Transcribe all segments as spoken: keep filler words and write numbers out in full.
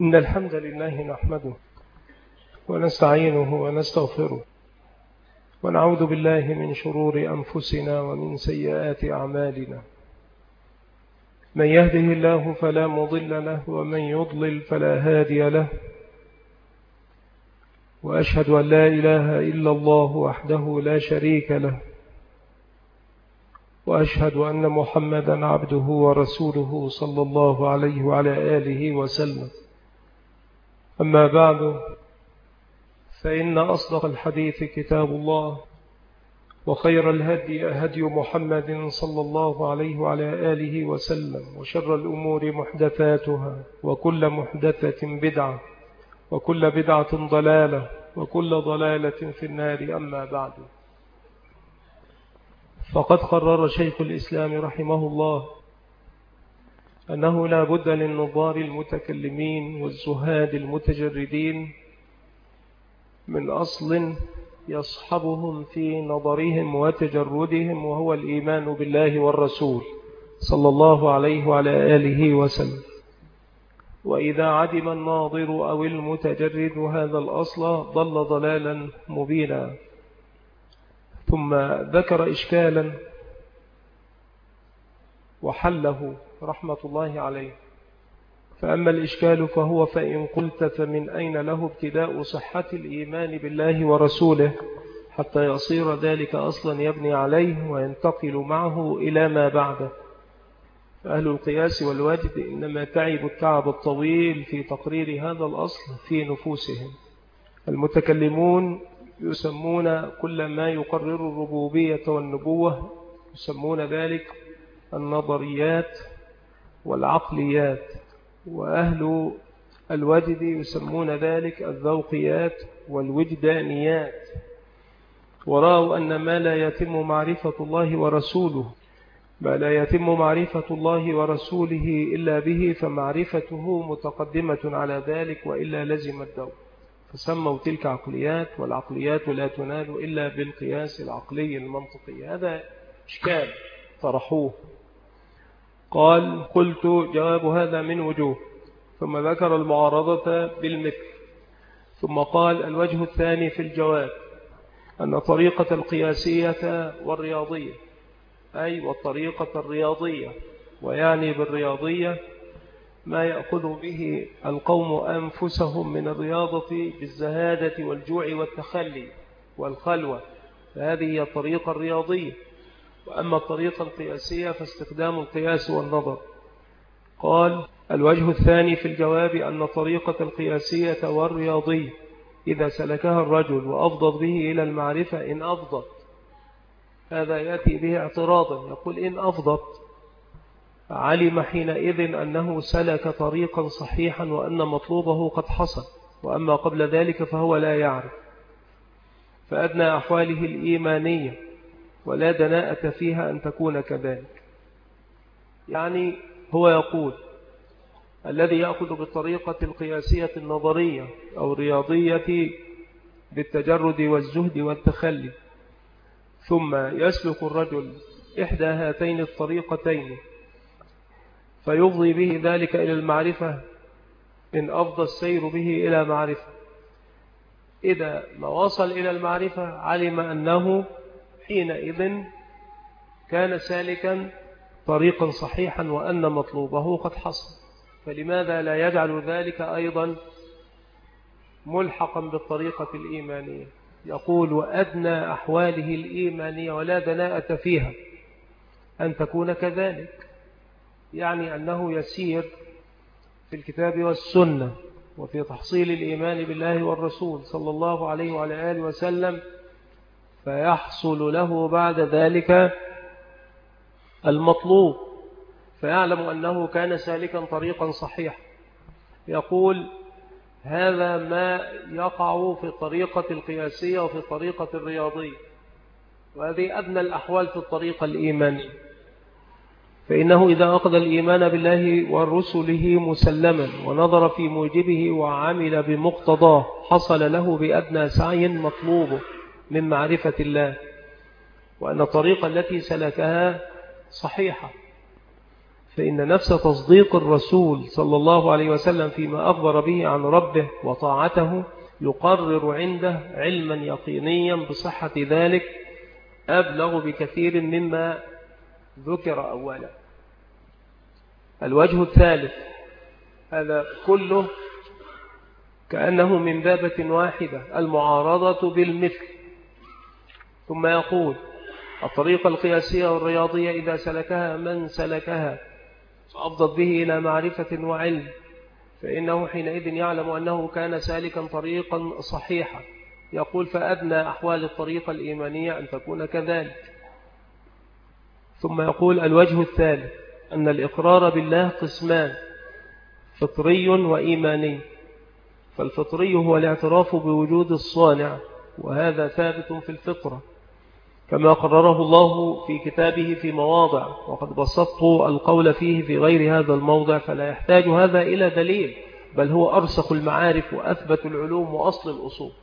إن الحمد لله نحمده ونستعينه ونستغفره ونعوذ بالله من شرور أنفسنا ومن سيئات أعمالنا. من يهده الله فلا مضل له ومن يضلل فلا هادي له، وأشهد أن لا إله إلا الله وحده لا شريك له، وأشهد أن محمدا عبده ورسوله صلى الله عليه وعلى آله وسلم. أما بعد، فإن أصدق الحديث كتاب الله، وخير الهدي هدي محمد صلى الله عليه وعلى آله وسلم، وشر الأمور محدثاتها، وكل محدثة بدعة، وكل بدعة ضلالة، وكل ضلالة في النار. أما بعد، فقد قرر شيخ الإسلام رحمه الله أنه لا بد للنظار المتكلمين والزهاد المتجردين من أصل يصحبهم في نظرهم وتجردهم، وهو الإيمان بالله والرسول صلى الله عليه وعلى آله وسلم. وإذا عدم الناظر أو المتجرد هذا الأصل ضل ضلالا مبينا. ثم ذكر إشكالا وحله رحمة الله عليه. فأما الإشكال فهو فإن قلت فمن أين له ابتداء صحة الإيمان بالله ورسوله حتى يصير ذلك أصلا يبني عليه وينتقل معه إلى ما بعده؟ فأهل القياس والوجد إنما تعب التعب الطويل في تقرير هذا الأصل في نفوسهم. المتكلمون يسمون كل ما يقرر الربوبية والنبوة يسمون ذلك النظريات والعقليات، وأهل الوجد يسمون ذلك الذوقيات والوجدانيات. ورأوا أن ما لا يتم معرفة الله ورسوله ما لا يتم معرفة الله ورسوله إلا به، فمعرفته متقدمة على ذلك، وإلا لزم الدور. فسموا تلك عقليات، والعقليات لا تنال إلا بالقياس العقلي المنطقي. هذا إشكال طرحوه. قال: قلت جواب هذا من وجوه، ثم ذكر المعارضة بالمثل، ثم قال: الوجه الثاني في الجواب أن طريقة القياسية والرياضية، أي والطريقة الرياضية، ويعني بالرياضية ما يأخذ به القوم أنفسهم من الرياضة بالزهادة والجوع والتخلي والخلوة، فهذه هي الطريقة الرياضية. وأما الطريقة القياسية فاستخدام القياس والنظر. قال: الوجه الثاني في الجواب أن طريقة القياسية والرياضية إذا سلكها الرجل وأفضت به إلى المعرفة، إن أفضت، هذا يأتي به اعتراضا، يقول: إن أفضت علم حينئذ أنه سلك طريقا صحيحا وأن مطلوبه قد حصل، وأما قبل ذلك فهو لا يعرف. فأدنى أحواله الإيمانية ولا دناءة فيها أن تكون كذلك. يعني هو يقول: الذي يأخذ بالطريقة القياسية النظرية أو الرياضية بالتجرد والزهد والتخلي، ثم يسلك الرجل إحدى هاتين الطريقتين فيفضي به ذلك إلى المعرفة، إن أفضى السير به إلى معرفة. إذا ما وصل إلى المعرفة علم أنه حينئذ كان سالكا طريقا صحيحا وأن مطلوبه قد حصل. فلماذا لا يجعل ذلك أيضا ملحقا بالطريقة الإيمانية؟ يقول: وأدنى أحواله الإيمانية ولا دناءة فيها أن تكون كذلك، يعني أنه يسير في الكتاب والسنة وفي تحصيل الإيمان بالله والرسول صلى الله عليه وعلى آله وسلم، فيحصل له بعد ذلك المطلوب، فيعلم أنه كان سالكا طريقا صحيحا. يقول: هذا ما يقع في الطريقة القياسية وفي الطريقة الرياضية، وهذه أدنى الأحوال في الطريقة الإيمانية. فإنه إذا أخذ الإيمان بالله ورسله مسلما ونظر في موجبه وعمل بمقتضاه، حصل له بأدنى سعي مطلوبه من معرفة الله، وأن الطريقة التي سلكها صحيحة. فإن نفس تصديق الرسول صلى الله عليه وسلم فيما أخبر به عن ربه وطاعته يقرر عنده علما يقينيا بصحة ذلك أبلغ بكثير مما ذكر أولا. الوجه الثالث، هذا كله كأنه من بابة واحدة، المعارضة بالمثل. ثم يقول: الطريقة القياسية والرياضية إذا سلكها من سلكها فأفضت به إلى معرفة وعلم، فإنه حينئذ يعلم أنه كان سالكا طريقا صحيحا. يقول: فأدنى أحوال الطريقة الإيمانية أن تكون كذلك. ثم يقول: الوجه الثالث أن الإقرار بالله قسمان، فطري وإيماني. فالفطري هو الاعتراف بوجود الصانع، وهذا ثابت في الفطرة كما قرره الله في كتابه في مواضع، وقد بسطت القول فيه في غير هذا الموضع، فلا يحتاج هذا إلى دليل، بل هو أرسخ المعارف وأثبت العلوم وأصل الأصول،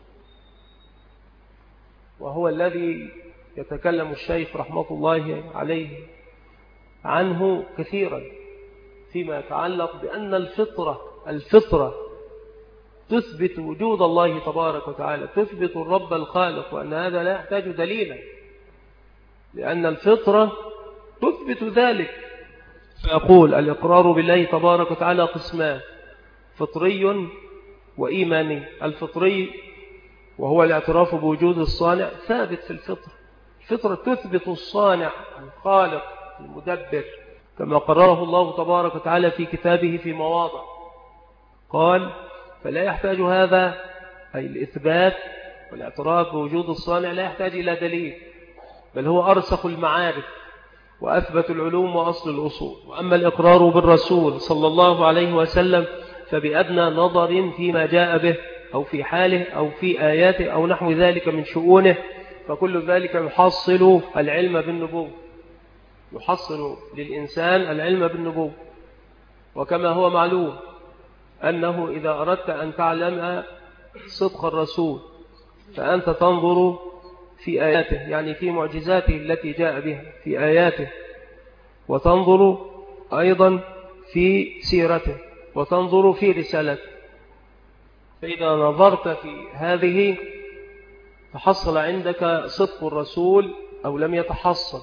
وهو الذي يتكلم الشيخ رحمة الله عليه عنه كثيرا فيما يتعلق بأن الفطرة الفطرة تثبت وجود الله تبارك وتعالى، تثبت الرب الخالق، وأن هذا لا يحتاج دليلا، لأن الفطرة تثبت ذلك. فيقول: الإقرار بالله تبارك وتعالى قسمان، فطري وإيماني. الفطري وهو الاعتراف بوجود الصانع ثابت في الفطرة، الفطرة تثبت الصانع الخالق المدبر كما قرره الله تبارك وتعالى في كتابه في مواضع. قال: فلا يحتاج هذا، أي الإثبات والاعتراف بوجود الصانع، لا يحتاج إلى دليل، بل هو أرسخ المعارف وأثبت العلوم وأصل الأصول. وأما الإقرار بالرسول صلى الله عليه وسلم فبأدنى نظر فيما جاء به أو في حاله أو في آياته أو نحو ذلك من شؤونه، فكل ذلك يحصل العلم بالنبوة، يحصل للإنسان العلم بالنبوة. وكما هو معلوم أنه إذا أردت أن تعلم صدق الرسول فأنت تنظر في آياته، يعني في معجزاته التي جاء بها في آياته، وتنظر أيضا في سيرته، وتنظر في رسالته. فإذا نظرت في هذه تحصل عندك صدق الرسول أو لم يتحصل.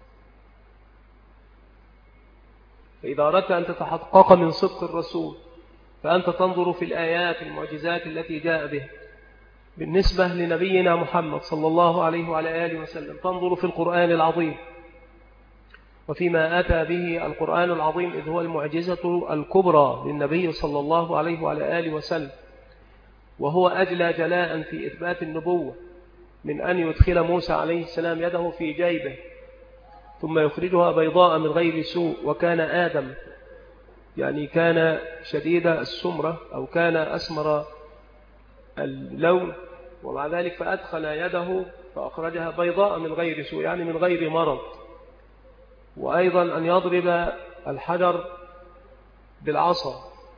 فإذا أردت أن تتحقق من صدق الرسول فأنت تنظر في الآيات المعجزات التي جاء بها. بالنسبة لنبينا محمد صلى الله عليه وعلى آله وسلم تنظر في القرآن العظيم وفيما أتى به القرآن العظيم، إذ هو المعجزة الكبرى للنبي صلى الله عليه وعلى آله وسلم، وهو أجلى جلاء في إثبات النبوة من أن يدخل موسى عليه السلام يده في جيبه ثم يخرجها بيضاء من غير سوء. وكان آدم يعني كان شديد السمرة أو كان أسمر اللون، ومع ذلك فأدخل يده فأخرجها بيضاء من غير سوء، يعني من غير مرض. وأيضا أن يضرب الحجر بالعصا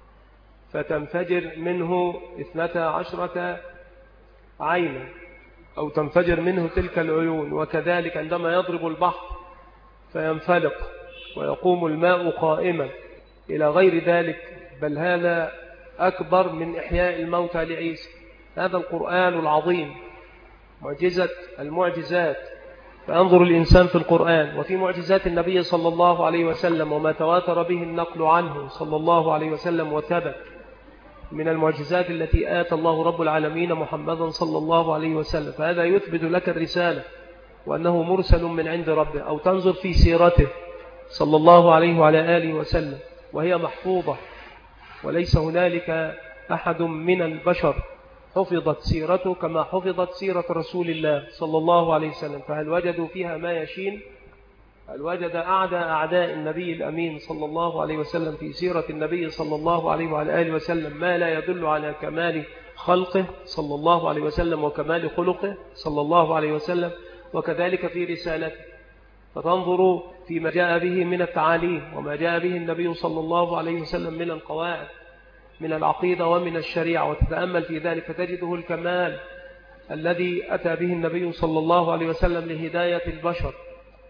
فتنفجر منه اثنتا عشرة عينا أو تنفجر منه تلك العيون. وكذلك عندما يضرب البحر فينفلق ويقوم الماء قائما إلى غير ذلك، بل هذا أكبر من إحياء الموتى لعيسى. هذا القرآن العظيم معجزة المعجزات. فأنظر الإنسان في القرآن وفي معجزات النبي صلى الله عليه وسلم وما تواتر به النقل عنه صلى الله عليه وسلم وثبت من المعجزات التي آتى الله رب العالمين محمدا صلى الله عليه وسلم، فهذا يثبت لك الرسالة وأنه مرسل من عند ربه. أو تنظر في سيرته صلى الله عليه وعلى آله وسلم وهي محفوظة، وليس هنالك أحد من البشر حفظت سيرته كما حفظت سيرة رسول الله صلى الله عليه وسلم. فهل وجدوا فيها ما يشين؟ هل وجد أعداء أعداء النبي الأمين صلى الله عليه وسلم في سيرة النبي صلى الله عليه وعلى آله وسلم ما لا يدل على كمال خلقه صلى الله عليه وسلم وكمال خلقه صلى الله عليه وسلم؟ وكذلك في رسالته. فتنظر فيما جاء به من التعاليم وما جاء به النبي صلى الله عليه وسلم من القواعد من العقيدة ومن الشريعة، وتتأمل في ذلك فتجده الكمال الذي أتى به النبي صلى الله عليه وسلم لهداية البشر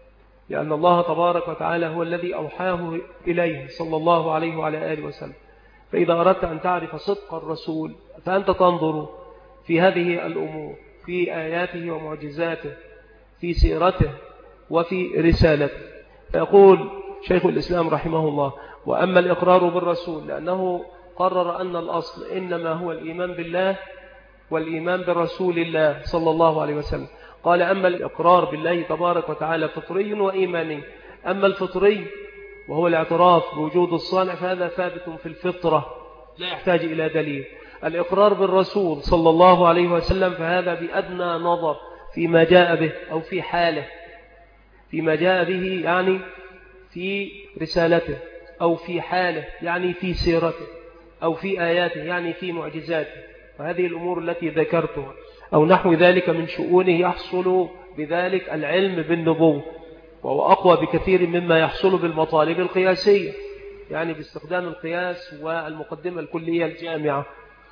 لأن الله تبارك وتعالى هو الذي أوحاه إليه صلى الله عليه وعلى آله وسلم. فإذا أردت أن تعرف صدق الرسول فأنت تنظر في هذه الأمور، في آياته ومعجزاته، في سيرته وفي رسالته. فيقول شيخ الإسلام رحمه الله: وأما الإقرار بالرسول، لأنه قرر أن الأصل إنما هو الإيمان بالله والإيمان برسول الله صلى الله عليه وسلم. قال: أما الإقرار بالله تبارك وتعالى فطري وإيماني. أما الفطري وهو الاعتراف بوجود الصانع فهذا ثابت في الفطرة لا يحتاج إلى دليل. الإقرار بالرسول صلى الله عليه وسلم فهذا بأدنى نظر فيما جاء به أو في حاله، فيما جاء به يعني في رسالته، أو في حاله يعني في سيرته، أو في آياته يعني في معجزاته. وهذه الأمور التي ذكرتها أو نحو ذلك من شؤونه يحصل بذلك العلم بالنبوة، وهو أقوى بكثير مما يحصل بالمطالب القياسية، يعني باستخدام القياس والمقدمة الكلية الجامعة،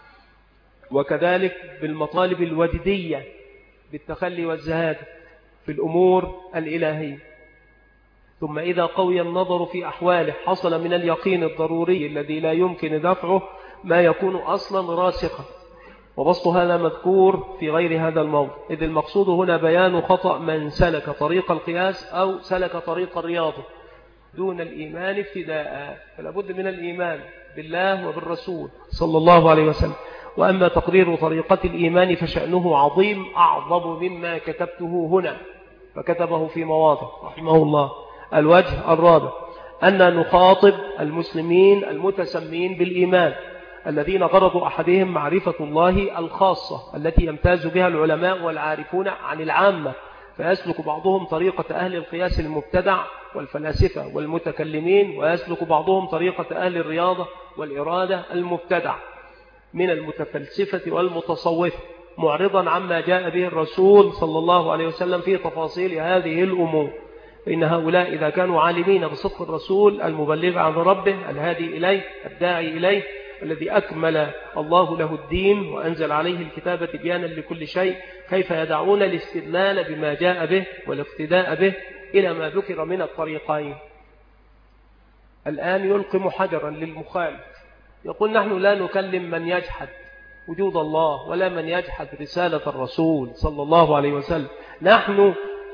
وكذلك بالمطالب الوجدية بالتخلي والزهاد في الأمور الإلهية. ثم إذا قوي النظر في أحواله حصل من اليقين الضروري الذي لا يمكن دفعه ما يكون أصلا راسخا. وبسط هذا مذكور في غير هذا الموضع، إذ المقصود هنا بيان خطأ من سلك طريق القياس أو سلك طريق الرياضة دون الإيمان ابتداء. فلا بد من الإيمان بالله وبالرسول صلى الله عليه وسلم. وأما تقرير طريقة الإيمان فشأنه عظيم أعظم مما كتبته هنا، فكتبه في مواضع رحمه الله. الوجه الرابع أن نخاطب المسلمين المتسمين بالإيمان الذين غرض أحدهم معرفة الله الخاصة التي يمتاز بها العلماء والعارفون عن العامة، فيسلك بعضهم طريقة أهل القياس المبتدع والفلاسفة والمتكلمين، ويسلك بعضهم طريقة أهل الرياضة والإرادة المبتدع من المتفلسفة والمتصوفة، معرضا عما جاء به الرسول صلى الله عليه وسلم في تفاصيل هذه الأمور. فإن هؤلاء إذا كانوا عالمين بصدق الرسول المبلغ عن ربه الهادي إليه الداعي إليه الذي أكمل الله له الدين وأنزل عليه الكتاب تبيانا لكل شيء، كيف يدعون الاستدلال بما جاء به والاقتداء به إلى ما ذكر من الطريقين؟ الآن يلقم حجرا للمخالف، يقول: نحن لا نكلم من يجحد وجود الله ولا من يجحد رسالة الرسول صلى الله عليه وسلم، نحن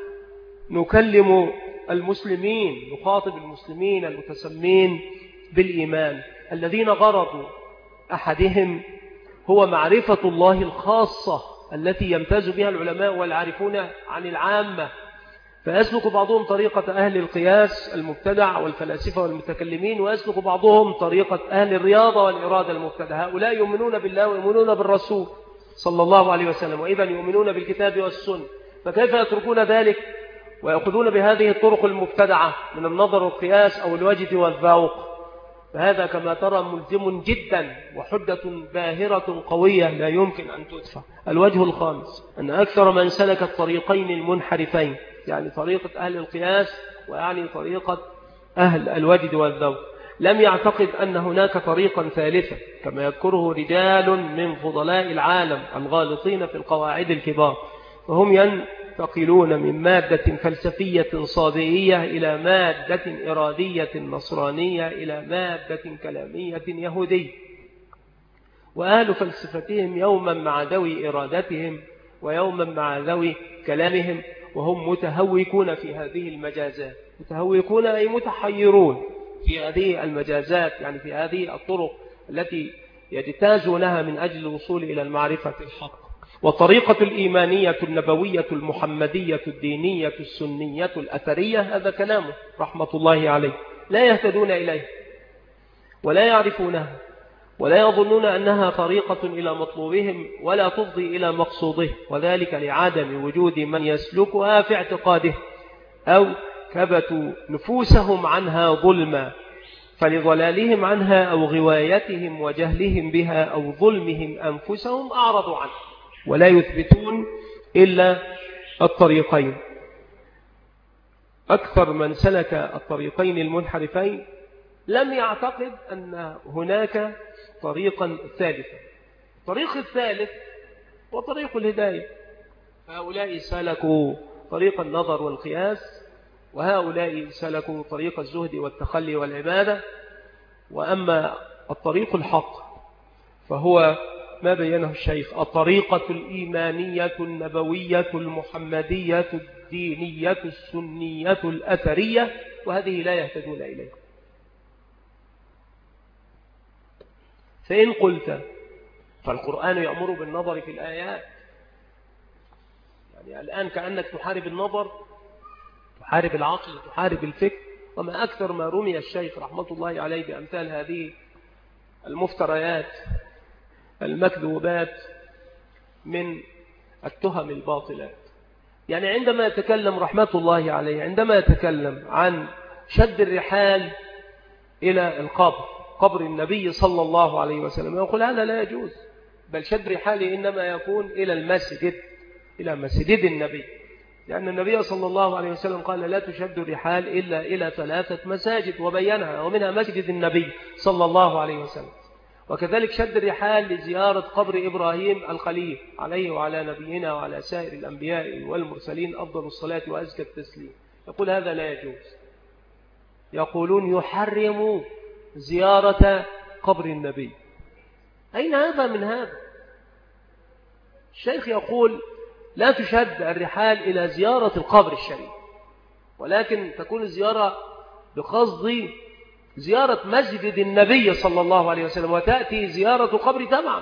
نكلم المسلمين، نخاطب المسلمين المتسمين بالإيمان الذين غرضوا أحدهم هو معرفة الله الخاصة التي يمتاز بها العلماء والعارفون عن العامة، فيسلك بعضهم طريقة أهل القياس المبتدع والفلاسفة والمتكلمين، ويسلك بعضهم طريقة أهل الرياضة والإرادة المبتدع. هؤلاء يؤمنون بالله ويؤمنون بالرسول صلى الله عليه وسلم، وإذا يؤمنون بالكتاب والسنة، فكيف يتركون ذلك ويأخذون بهذه الطرق المبتدعة من النظر والقياس أو الوجد والذوق؟ فهذا كما ترى ملزم جدا وحجة باهرة قوية لا يمكن أن تدفع. الوجه الخامس أن أكثر من سلك الطريقين المنحرفين، يعني طريقة أهل القياس ويعني طريقة أهل الوجد والذوق، لم يعتقد أن هناك طريقا ثالثا كما يذكره رجال من فضلاء العالم الغالطين في القواعد الكبار، وهم ينتقلون من مادة فلسفية صابئية إلى مادة إرادية نصرانية إلى مادة كلامية يهودية. وأهل فلسفتهم يوما مع ذوي إرادتهم ويوما مع ذوي كلامهم، وهم متهوكون في هذه المجازات. متهوكون أي متحيرون في هذه المجازات، يعني في هذه الطرق التي يجتازونها من أجل الوصول إلى المعرفة الحق. والطريقة الإيمانية النبوية المحمدية الدينية السنية الأثرية هذا كلامه رحمة الله عليه، لا يهتدون إليه ولا يعرفونها ولا يظنون أنها طريقة إلى مطلوبهم ولا تفضي إلى مقصوده، وذلك لعدم وجود من يسلكها في اعتقاده أو كبتوا نفوسهم عنها ظلما، فلضلالهم عنها أو غوايتهم وجهلهم بها أو ظلمهم أنفسهم أعرضوا عنها ولا يثبتون إلا الطريقين. أكثر من سلك الطريقين المنحرفين لم يعتقد أن هناك طريقا ثالثا. الطريق الثالث هو طريق الهداية. هؤلاء سلكوا طريق النظر والقياس وهؤلاء سلكوا طريق الزهد والتخلي والعبادة. وأما الطريق الحق فهو ما بينه الشيخ: الطريقة الإيمانية النبوية المحمدية الدينية السنية الأثرية، وهذه لا يهتدون إليه. فإن قلت فالقرآن يأمر بالنظر في الآيات، يعني الآن كأنك تحارب النظر، تحارب العقل، تحارب الفكر. وما أكثر ما رمي الشيخ رحمة الله عليه بأمثال هذه المفتريات المكذوبات من التهم الباطلات. يعني عندما يتكلم رحمة الله عليه، عندما يتكلم عن شد الرحال إلى القبر، قبر النبي صلى الله عليه وسلم، يقول هذا لا يجوز، بل شد رحاله إنما يكون إلى المسجد، إلى مسجد النبي، لأن النبي صلى الله عليه وسلم قال لا تشد الرحال إلا إلى ثلاثة مساجد وبينها، ومنها مسجد النبي صلى الله عليه وسلم. وكذلك شد الرحال لزيارة قبر إبراهيم الخليل عليه وعلى نبينا وعلى سائر الأنبياء والمرسلين أفضل الصلاة وأزكى التسليم، يقول هذا لا يجوز. يقولون يحرم زيارة قبر النبي. أين هذا من هذا؟ الشيخ يقول لا تشد الرحال إلى زيارة القبر الشريف، ولكن تكون الزيارة بقصد زيارة مسجد النبي صلى الله عليه وسلم، وتأتي زيارة القبر تبعا.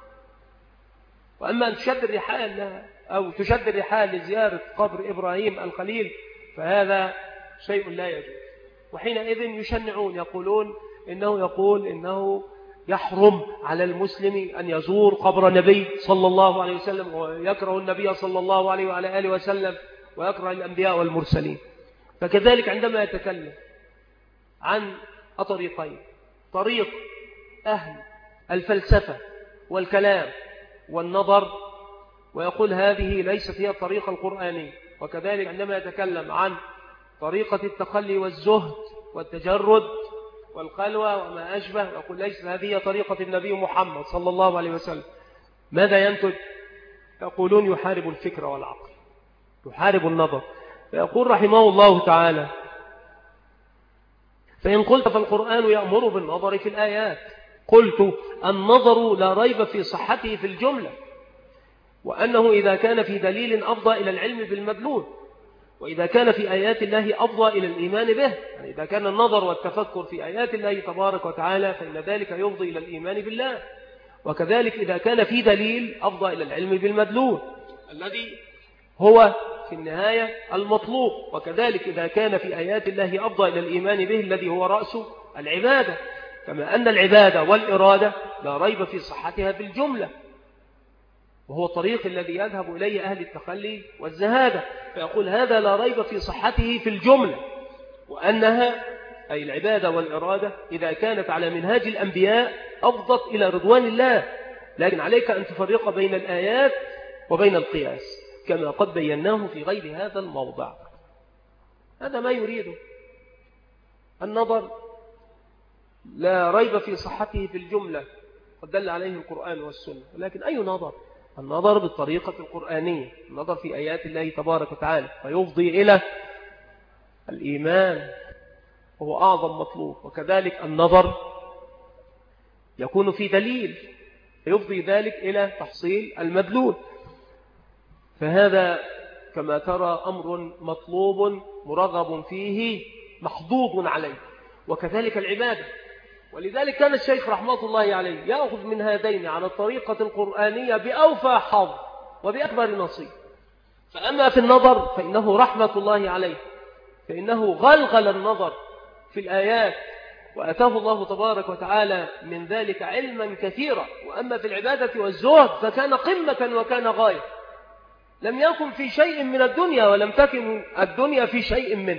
وأما أن تشد الرحال أو تشد الرحال لزيارة قبر إبراهيم الخليل فهذا شيء لا يجوز. وحينئذ يشنعون، يقولون إنه يقول إنه يحرم على المسلم أن يزور قبر النبي صلى الله عليه وسلم، ويكره النبي صلى الله عليه وعلى آله وسلم، ويكره الأنبياء والمرسلين. فكذلك عندما يتكلم عن الطريقين، طريق أهل الفلسفة والكلام والنظر، ويقول هذه ليست هي الطريقة القرآنية. وكذلك عندما يتكلم عن طريقة التخلي والزهد والتجرد والخلوة وما أشبه، يقول ليس هذه طريقة النبي محمد صلى الله عليه وسلم. ماذا ينتج؟ يقولون يحارب الفكر والعقل، يحارب النظر. فيقول رحمه الله تعالى: فإن قلت فالقرآن يأمر بالنظر في الآيات. قلت النظر لا ريب في صحته في الجملة، وأنه إذا كان في دليل أفضى إلى العلم بالمدلول، وإذا كان في آيات الله أفضى إلى الإيمان به. يعني إذا كان النظر والتفكر في آيات الله تبارك وتعالى فإن ذلك يفضي إلى الإيمان بالله، وكذلك إذا كان في دليل أفضى إلى العلم بالمدلول الذي هو في النهاية المطلوب، وكذلك إذا كان في آيات الله أفضى إلى الإيمان به الذي هو رأس العبادة، كما أن العبادة والإرادة لا ريب في صحتها بالجملة، وهو الطريق الذي يذهب إليه أهل التخلي والزهادة. فيقول هذا لا ريب في صحته في الجملة، وأنها أي العبادة والإرادة إذا كانت على منهاج الأنبياء أفضت إلى رضوان الله، لكن عليك أن تفرق بين الآيات وبين القياس كما قد بيناه في غير هذا الموضع. هذا ما يريده. النظر لا ريب في صحته في الجملة، قد دل عليه القرآن والسنة، ولكن أي نظر؟ النظر بالطريقة القرآنية، النظر في آيات الله تبارك وتعالى، فيفضي إلى الإيمان وهو أعظم مطلوب. وكذلك النظر يكون في دليل فيفضي ذلك إلى تحصيل المدلول. فهذا كما ترى أمر مطلوب مرغب فيه محظوظ عليه. وكذلك العبادة، ولذلك كان الشيخ رحمة الله عليه يأخذ من هذين على الطريقة القرآنية بأوفى حظ وبأكبر نصيب. فأما في النظر فإنه رحمة الله عليه، فإنه غلغل النظر في الآيات وأتاه الله تبارك وتعالى من ذلك علما كثيرا. وأما في العبادة والزهد فكان قمة وكان غاية، لم يكن في شيء من الدنيا ولم تكن الدنيا في شيء منه.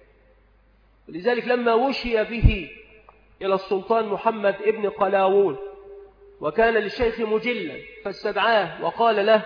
لذلك لما وشي به إلى السلطان محمد ابن قلاوون وكان للشيخ مجلا فاستدعاه وقال له: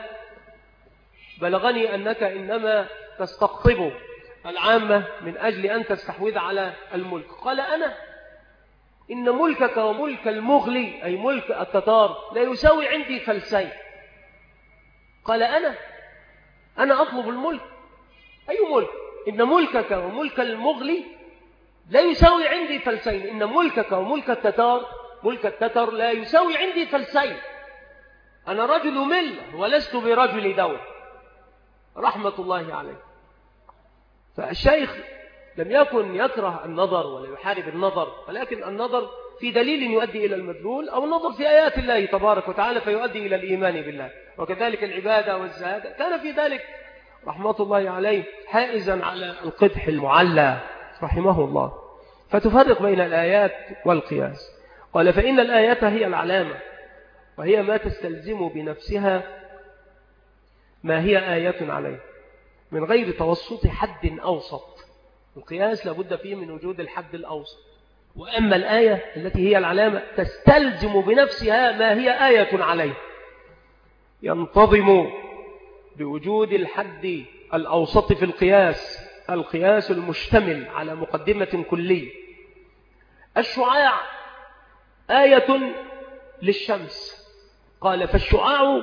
بلغني أنك إنما تستقطب العامة من أجل أن تستحوذ على الملك. قال: أنا إن ملكك وملك المغلي أي ملك التتار لا يساوي عندي فلسين. قال: أنا أنا أطلب الملك. أي ملك؟ إن ملكك وملك المغلي لا يساوي عندي فلسين، إن ملكك وملك التتار ملك التتر لا يساوي عندي فلسين، أنا رجل ملة ولست برجل دولة رحمة الله عليه. فالشيخ لم يكن يكره النظر ولا يحارب النظر، ولكن النظر في دليل يؤدي إلى المدلول، أو النظر في آيات الله تبارك وتعالى فيؤدي إلى الإيمان بالله. وكذلك العبادة والزهاد كان في ذلك رحمة الله عليه حائزا على القدح المعلى رحمه الله. فتفرق بين الآيات والقياس. قال فإن الآيات هي العلامة، وهي ما تستلزم بنفسها ما هي آية عليه من غير توسط حد أوسط. القياس لابد فيه من وجود الحد الأوسط. وأما الآية التي هي العلامة تستلزم بنفسها ما هي آية عليه، ينتظم بوجود الحد الأوسط في القياس، القياس المشتمل على مقدمة كلية. الشعاع آية للشمس، قال فالشعاع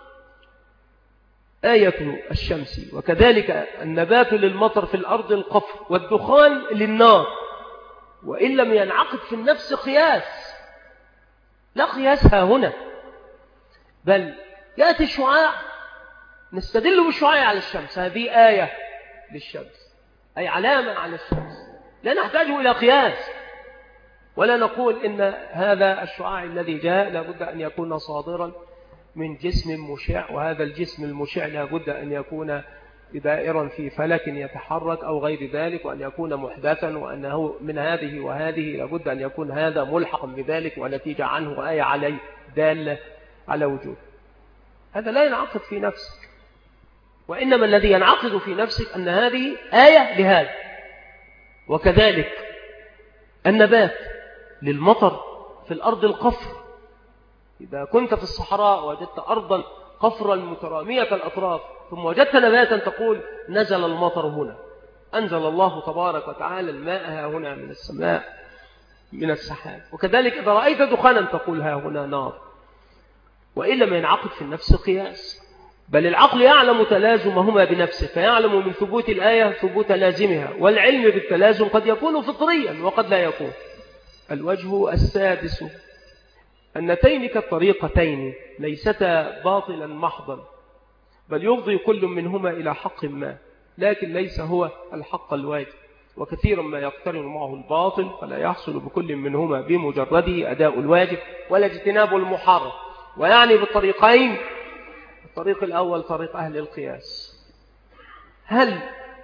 آية الشمس، وكذلك النبات للمطر في الأرض القفر، والدخان للنار. وإن لم ينعقد في النفس قياس، لا قياسها هنا، بل يأتي الشعاع نستدل بالشعاع على الشمس، هذه آية للشمس أي علامة على الشمس، لا نحتاج إلى قياس، ولا نقول إن هذا الشعاع الذي جاء لابد أن يكون صادرا من جسم مشع، وهذا الجسم المشع لابد أن يكون دائرا في فلك يتحرك أو غير ذلك، وأن يكون محدثا، وأنه من هذه وهذه لابد أن يكون هذا ملحقا بذلك، ونتيجة عنه آية عليه دالة على وجود. هذا لا ينعقد في نفسك، وإنما الذي ينعقد في نفسك أن هذه آية لهذا. وكذلك النبات للمطر في الأرض القفر، إذا كنت في الصحراء وجدت أرضا قفرا مترامية الأطراف ثم وجدت نباتا تقول نزل المطر هنا، أنزل الله تبارك وتعالى الماء ها هنا من السماء من السحاب. وكذلك إذا رأيت دخانا تقول ها هنا نار. وإلا ما ينعقد في النفس قياس، بل العقل يعلم تلازمهما بنفسه، فيعلم من ثبوت الآية ثبوت لازمها، والعلم بالتلازم قد يكون فطريا وقد لا يكون. الوجه السادس أنتين كالطريقتين ليستا باطلا محضا، بل يفضي كل منهما إلى حق ما، لكن ليس هو الحق الواجب، وكثيرا ما يقترن معه الباطل، فلا يحصل بكل منهما بمجرده أداء الواجب ولا اجتناب المحرم. ويعني بالطريقين الطريق الأول طريق أهل القياس، هل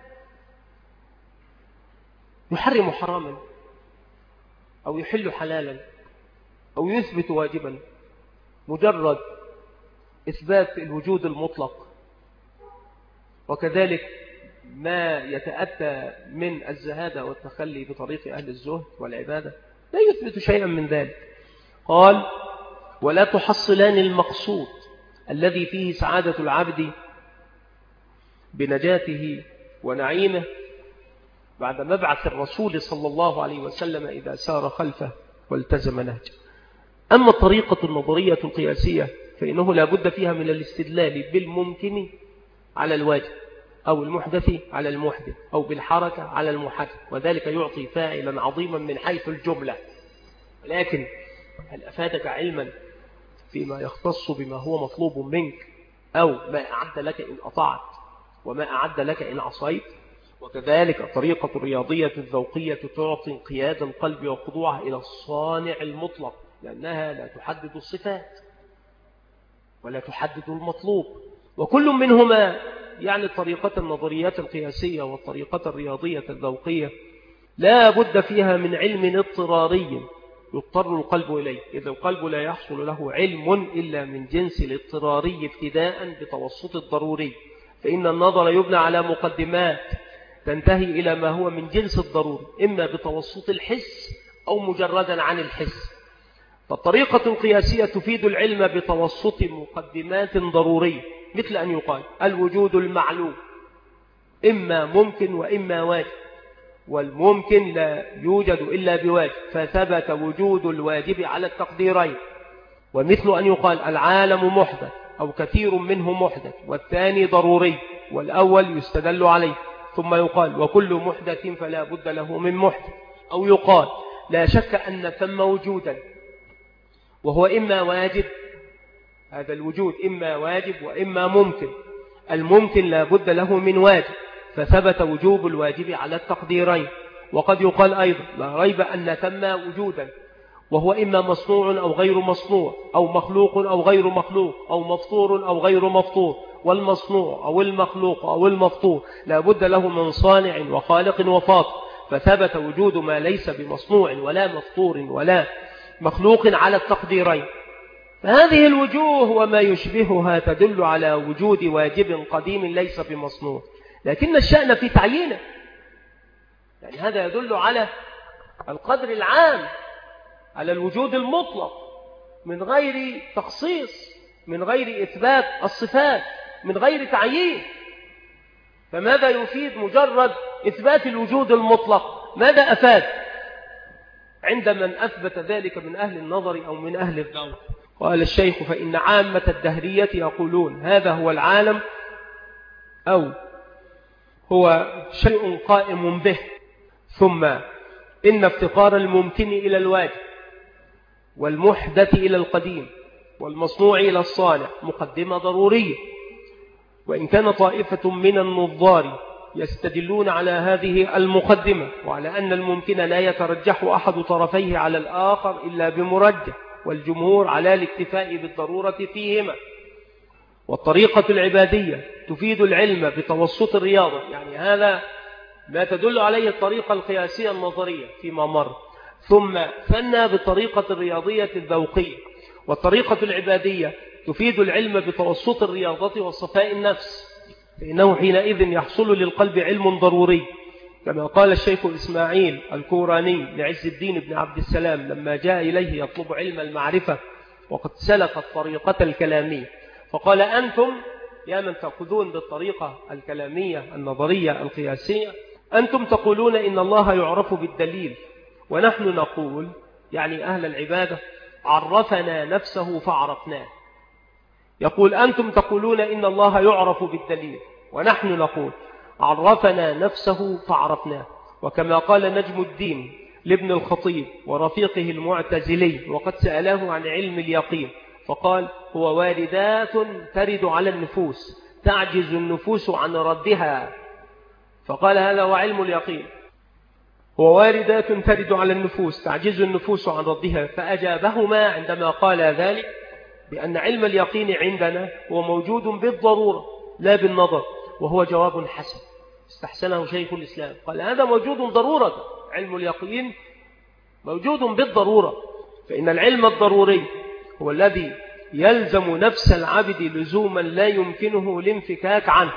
يحرم حراما أو يحل حلالا أو يثبت واجبا مجرد إثبات الوجود المطلق، وكذلك ما يتأتى من الزهادة والتخلي بطريق أهل الزهد والعبادة لا يثبت شيئا من ذلك. قال ولا تحصلان المقصود الذي فيه سعادة العبد بنجاته ونعيمه بعد مبعث الرسول صلى الله عليه وسلم إذا سار خلفه والتزم نهجه. أما الطريقة النظرية القياسية فإنه لا بد فيها من الاستدلال بالممكن على الواجب، أو المحدث على المحدث، أو بالحركة على المحدث، وذلك يعطي فاعلا عظيما من حيث الجملة. لكن هل أفادك علما فيما يختص بما هو مطلوب منك، أو ما أعد لك إن أطعت وما أعد لك إن عصيت؟ وكذلك الطريقة الرياضية الذوقية تعطي انقياد القلب وخضوعه إلى الصانع المطلق، لأنها لا تحدد الصفات ولا تحدد المطلوب. وكل منهما يعني الطريقة النظرية القياسية والطريقة الرياضية الذوقية لا بد فيها من علم اضطراري يضطر القلب إليه، إذا القلب لا يحصل له علم إلا من جنس الاضطراري ابتداء بتوسط الضروري، فإن النظر يبنى على مقدمات تنتهي إلى ما هو من جنس الضروري، إما بتوسط الحس أو مجردا عن الحس. فالطريقة القياسية تفيد العلم بتوسط مقدمات ضرورية، مثل أن يقال الوجود المعلوم إما ممكن وإما واجب، والممكن لا يوجد إلا بواجب، فثبت وجود الواجب على التقديرين. ومثل أن يقال العالم محدث أو كثير منه محدث، والثاني ضروري، والأول يستدل عليه، ثم يقال وكل محدث فلا بد له من محدث، أو يقال لا شك أن ثم وجودا وهو إما واجب، هذا الوجود إما واجب وإما ممكن، الممكن لا بد له من واجب فثبت وجوب الواجب على التقديرين. وقد يقال أيضا لا ريب أن ثم وجودا وهو إما مصنوع أو غير مصنوع، أو مخلوق أو غير مخلوق، أو مفطور أو غير مفطور، والمصنوع أو المخلوق أو المفطور لا بد له من صانع وخالق وفاطر، فثبت وجود ما ليس بمصنوع ولا مفطور ولا مخلوق على التقديرين. فهذه الوجوه وما يشبهها تدل على وجود واجب قديم ليس بمصنوع، لكن الشأن في تعيينه، يعني هذا يدل على القدر العام، على الوجود المطلق من غير تخصيص، من غير إثبات الصفات، من غير تعيين. فماذا يفيد مجرد إثبات الوجود المطلق؟ ماذا أفاد عند من أثبت ذلك من أهل النظر أو من أهل الذوق؟ قال الشيخ فإن عامة الدهرية يقولون هذا هو العالم، أو هو شيء قائم به، ثم إن افتقار الممكن إلى الواجب والمحدث إلى القديم والمصنوع إلى الصالح مقدمة ضرورية. وإن كان طائفة من النظار يستدلون على هذه المقدمة وعلى أن الممكن لا يترجح أحد طرفيه على الآخر إلا بمرجح، والجمهور على الاكتفاء بالضرورة فيهما. والطريقة العبادية تفيد العلم بتوسط الرياضة، يعني هذا ما تدل عليه الطريقة القياسية النظرية فيما مر، ثم ثنى بالطريقة الرياضية الذوقية. والطريقة العبادية تفيد العلم بتوسط الرياضة وصفاء النفس، فإنه حينئذ يحصل للقلب علم ضروري، كما قال الشيخ إسماعيل الكوراني لعز الدين بن عبد السلام لما جاء إليه يطلب علم المعرفة وقد سلك الطريقة الكلامية، فقال أنتم يا من تأخذون بالطريقة الكلامية النظرية القياسية، أنتم تقولون إن الله يعرف بالدليل، ونحن نقول يعني أهل العبادة عرفنا نفسه فعرفناه. يقول أنتم تقولون إن الله يعرف بالدليل، ونحن نقول عرفنا نفسه فعرفناه. وكما قال نجم الدين لابن الخطيب ورفيقه المعتزلي وقد سأله عن علم اليقين فقال هو واردات ترد على النفوس تعجز النفوس عن ردها، فقال هذا هو علم اليقين، هو واردات ترد على النفوس تعجز النفوس عن ردها. فأجابهما عندما قال ذلك بأن علم اليقين عندنا هو موجود بالضرورة لا بالنظر، وهو جواب حسن استحسنه شيخ الإسلام، قال هذا موجود ضرورة، علم اليقين موجود بالضرورة، فإن العلم الضروري هو الذي يلزم نفس العبد لزوما لا يمكنه الانفكاك عنه.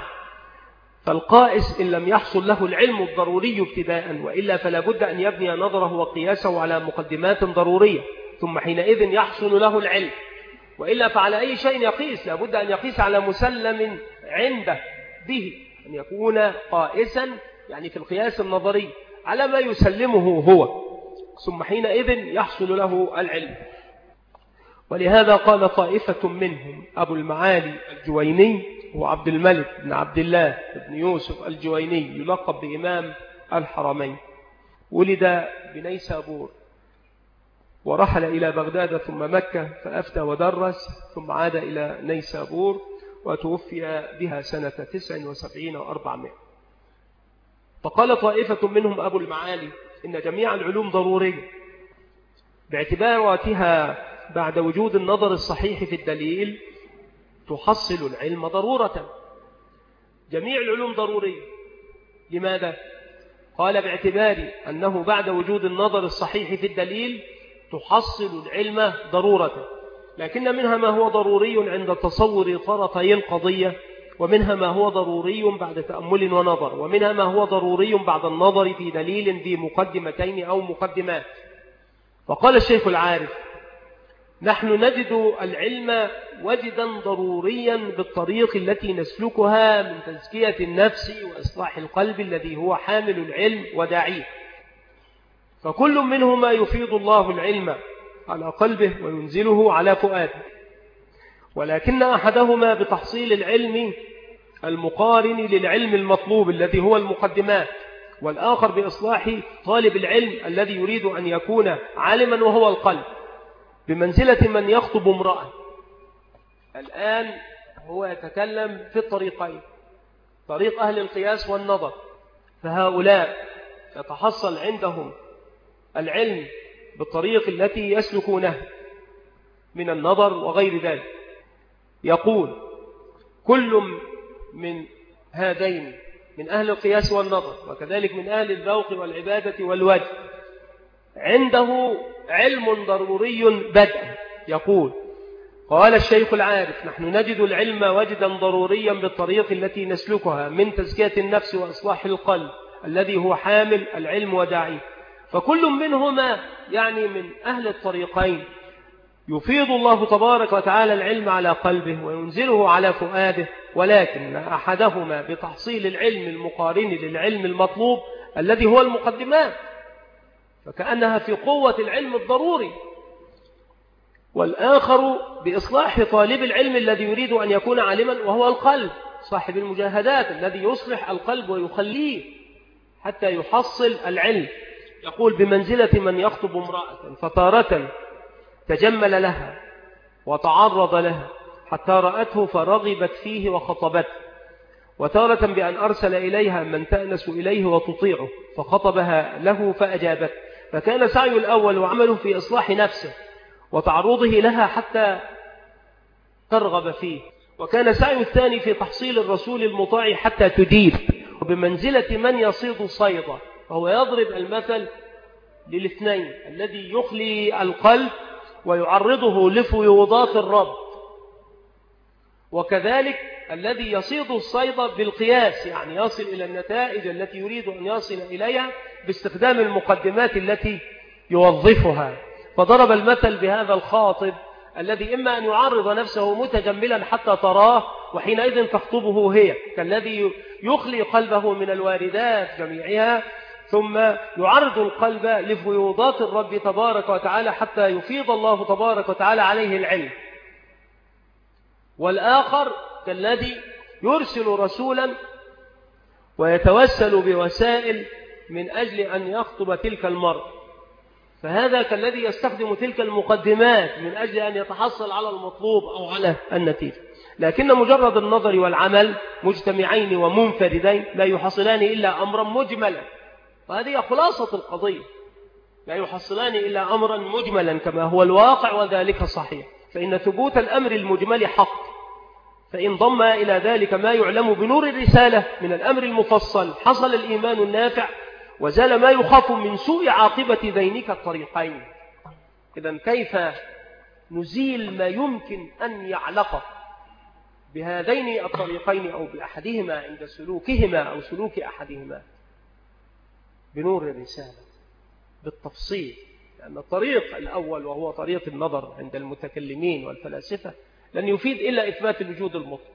فالقائس إن لم يحصل له العلم الضروري ابتداء وإلا فلا بد أن يبني نظره وقياسه على مقدمات ضرورية، ثم حينئذ يحصل له العلم، وإلا فعلى أي شيء يقيس لا بد أن يقيس على مسلم عنده به، أن يكون قائسا يعني في القياس النظري على ما يسلمه هو، ثم حينئذ يحصل له العلم. ولهذا قال طائفة منهم أبو المعالي الجويني وعبد الملك بن عبد الله بن يوسف الجويني يلقب بإمام الحرمين، ولد بنيسابور ورحل إلى بغداد ثم مكة فأفتى ودرس، ثم عاد إلى نيسابور وتوفي بها سنة تسع وسبعين وأربعمائة. فقال طائفة منهم أبو المعالي إن جميع العلوم ضرورية باعتباراتها بعد وجود النظر الصحيح في الدليل تحصل العلم ضرورة. جميع العلوم ضرورية، لماذا؟ قال باعتبار أنه بعد وجود النظر الصحيح في الدليل تحصل العلم ضرورة، لكن منها ما هو ضروري عند تصور طرفي القضية، ومنها ما هو ضروري بعد تأمل ونظر، ومنها ما هو ضروري بعد النظر في دليل ذي مقدمتين أو مقدمات. فقال الشيخ العارف نحن نجد العلم وجدا ضروريا بالطريق التي نسلكها من تزكية النفس وإصلاح القلب الذي هو حامل العلم وداعيه، فكل منهما يفيض الله العلم على قلبه وينزله على فؤاده، ولكن أحدهما بتحصيل العلم المقارن للعلم المطلوب الذي هو المقدمات، والآخر بإصلاح طالب العلم الذي يريد أن يكون عالما وهو القلب، بمنزلة من يخطب امرأة. الآن هو يتكلم في الطريقين، طريق أهل القياس والنظر، فهؤلاء يتحصل عندهم العلم بالطريق التي يسلكونها من النظر وغير ذلك. يقول كل من هذين من أهل القياس والنظر وكذلك من أهل الذوق والعبادة والوجه عنده علم ضروري بدءا. يقول قال الشيخ العارف نحن نجد العلم وجدا ضروريا بالطريق التي نسلكها من تزكية النفس وإصلاح القلب الذي هو حامل العلم وداعيه، فكل منهما يعني من أهل الطريقين يفيض الله تبارك وتعالى العلم على قلبه وينزله على فؤاده، ولكن أحدهما بتحصيل العلم المقارن للعلم المطلوب الذي هو المقدمات، فكأنها في قوة العلم الضروري، والآخر بإصلاح طالب العلم الذي يريد أن يكون عالما وهو القلب صاحب المجاهدات الذي يصلح القلب ويخليه حتى يحصل العلم. يقول بمنزلة من يخطب امرأة فتارة تجمل لها وتعرض لها حتى رأته فرغبت فيه وخطبته، وتارة بأن أرسل إليها من تأنس إليه وتطيعه فخطبها له فأجابته، فكان سعي الأول وعمله في إصلاح نفسه وتعرضه لها حتى ترغب فيه، وكان سعي الثاني في تحصيل الرسول المطاع حتى تدير، وبمنزلة من يصيد صيدا، وهو يضرب المثل للاثنين الذي يخلي القلب ويعرضه لفيوضات الرب، وكذلك الذي يصيد الصيد بالقياس يعني يصل إلى النتائج التي يريد أن يصل إليها باستخدام المقدمات التي يوظفها. فضرب المثل بهذا الخاطب الذي إما أن يعرض نفسه متجملا حتى تراه وحينئذ تخطبه هي، كالذي يخلي قلبه من الواردات جميعها ثم يعرض القلب لفيوضات الرب تبارك وتعالى حتى يفيض الله تبارك وتعالى عليه العلم. والآخر كالذي يرسل رسولا ويتوسل بوسائل من أجل أن يخطب تلك المرأة، فهذا كالذي يستخدم تلك المقدمات من أجل أن يتحصل على المطلوب أو على النتيجة، لكن مجرد النظر والعمل مجتمعين ومنفردين لا يحصلان إلا أمرا مجملا، وهذه خلاصة القضية، لا يحصلان إلا أمرا مجملا كما هو الواقع وذلك صحيح، فإن ثبوت الأمر المجمل حق، فإن ضم إلى ذلك ما يعلم بنور الرسالة من الأمر المفصل حصل الإيمان النافع وزال ما يخاف من سوء عاقبة ذينك الطريقين. إذن كيف نزيل ما يمكن أن يعلق بهذين الطريقين أو بأحدهما عند سلوكهما أو سلوك أحدهما؟ بنور الرسالة بالتفصيل، لأن الطريق الأول وهو طريق النظر عند المتكلمين والفلاسفة لن يفيد إلا إثبات الوجود المطلق،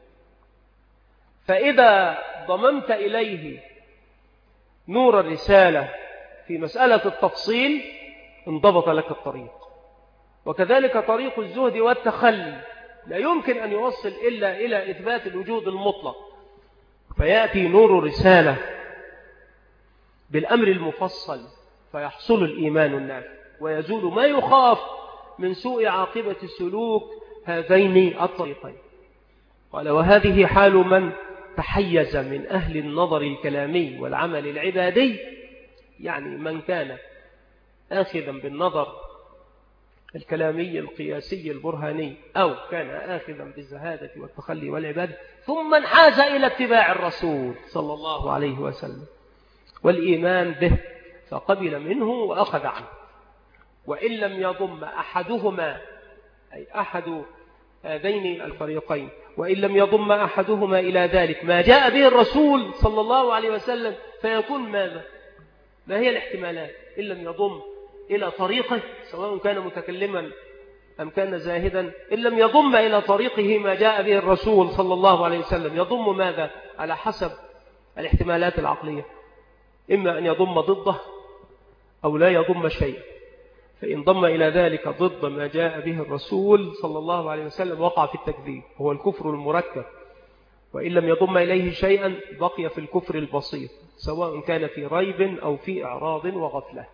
فإذا ضممت إليه نور الرسالة في مسألة التفصيل انضبط لك الطريق. وكذلك طريق الزهد والتخلي لا يمكن أن يوصل إلا إلى إثبات الوجود المطلق، فيأتي نور الرسالة بالأمر المفصل فيحصل الإيمان النافع ويزول ما يخاف من سوء عاقبة السلوك هذين الطريقين. قال وهذه حال من تحيز من أهل النظر الكلامي والعمل العبادي، يعني من كان آخذا بالنظر الكلامي القياسي البرهاني أو كان آخذا بالزهادة والتخلي والعبادة ثم انحاز إلى اتباع الرسول صلى الله عليه وسلم والإيمان به فقبل منه وأخذ عنه، وإن لم يضم أحدهما أي أحد هذين الفريقين وإن لم يضم أحدهما إلى ذلك ما جاء به الرسول صلى الله عليه وسلم فيكون ماذا؟ ما هي الاحتمالات؟ إن لم يضم إلى طريقه سواء كان متكلما أم كان زاهدا، إن لم يضم إلى طريقه ما جاء به الرسول صلى الله عليه وسلم يضم ماذا؟ على حسب الاحتمالات العقلية، إما أن يضم ضده أو لا يضم شيء، فإن ضم إلى ذلك ضد ما جاء به الرسول صلى الله عليه وسلم وقع في التكذيب، هو الكفر المركب، وإن لم يضم إليه شيئا بقي في الكفر البسيط، سواء كان في ريب أو في إعراض وغفلة.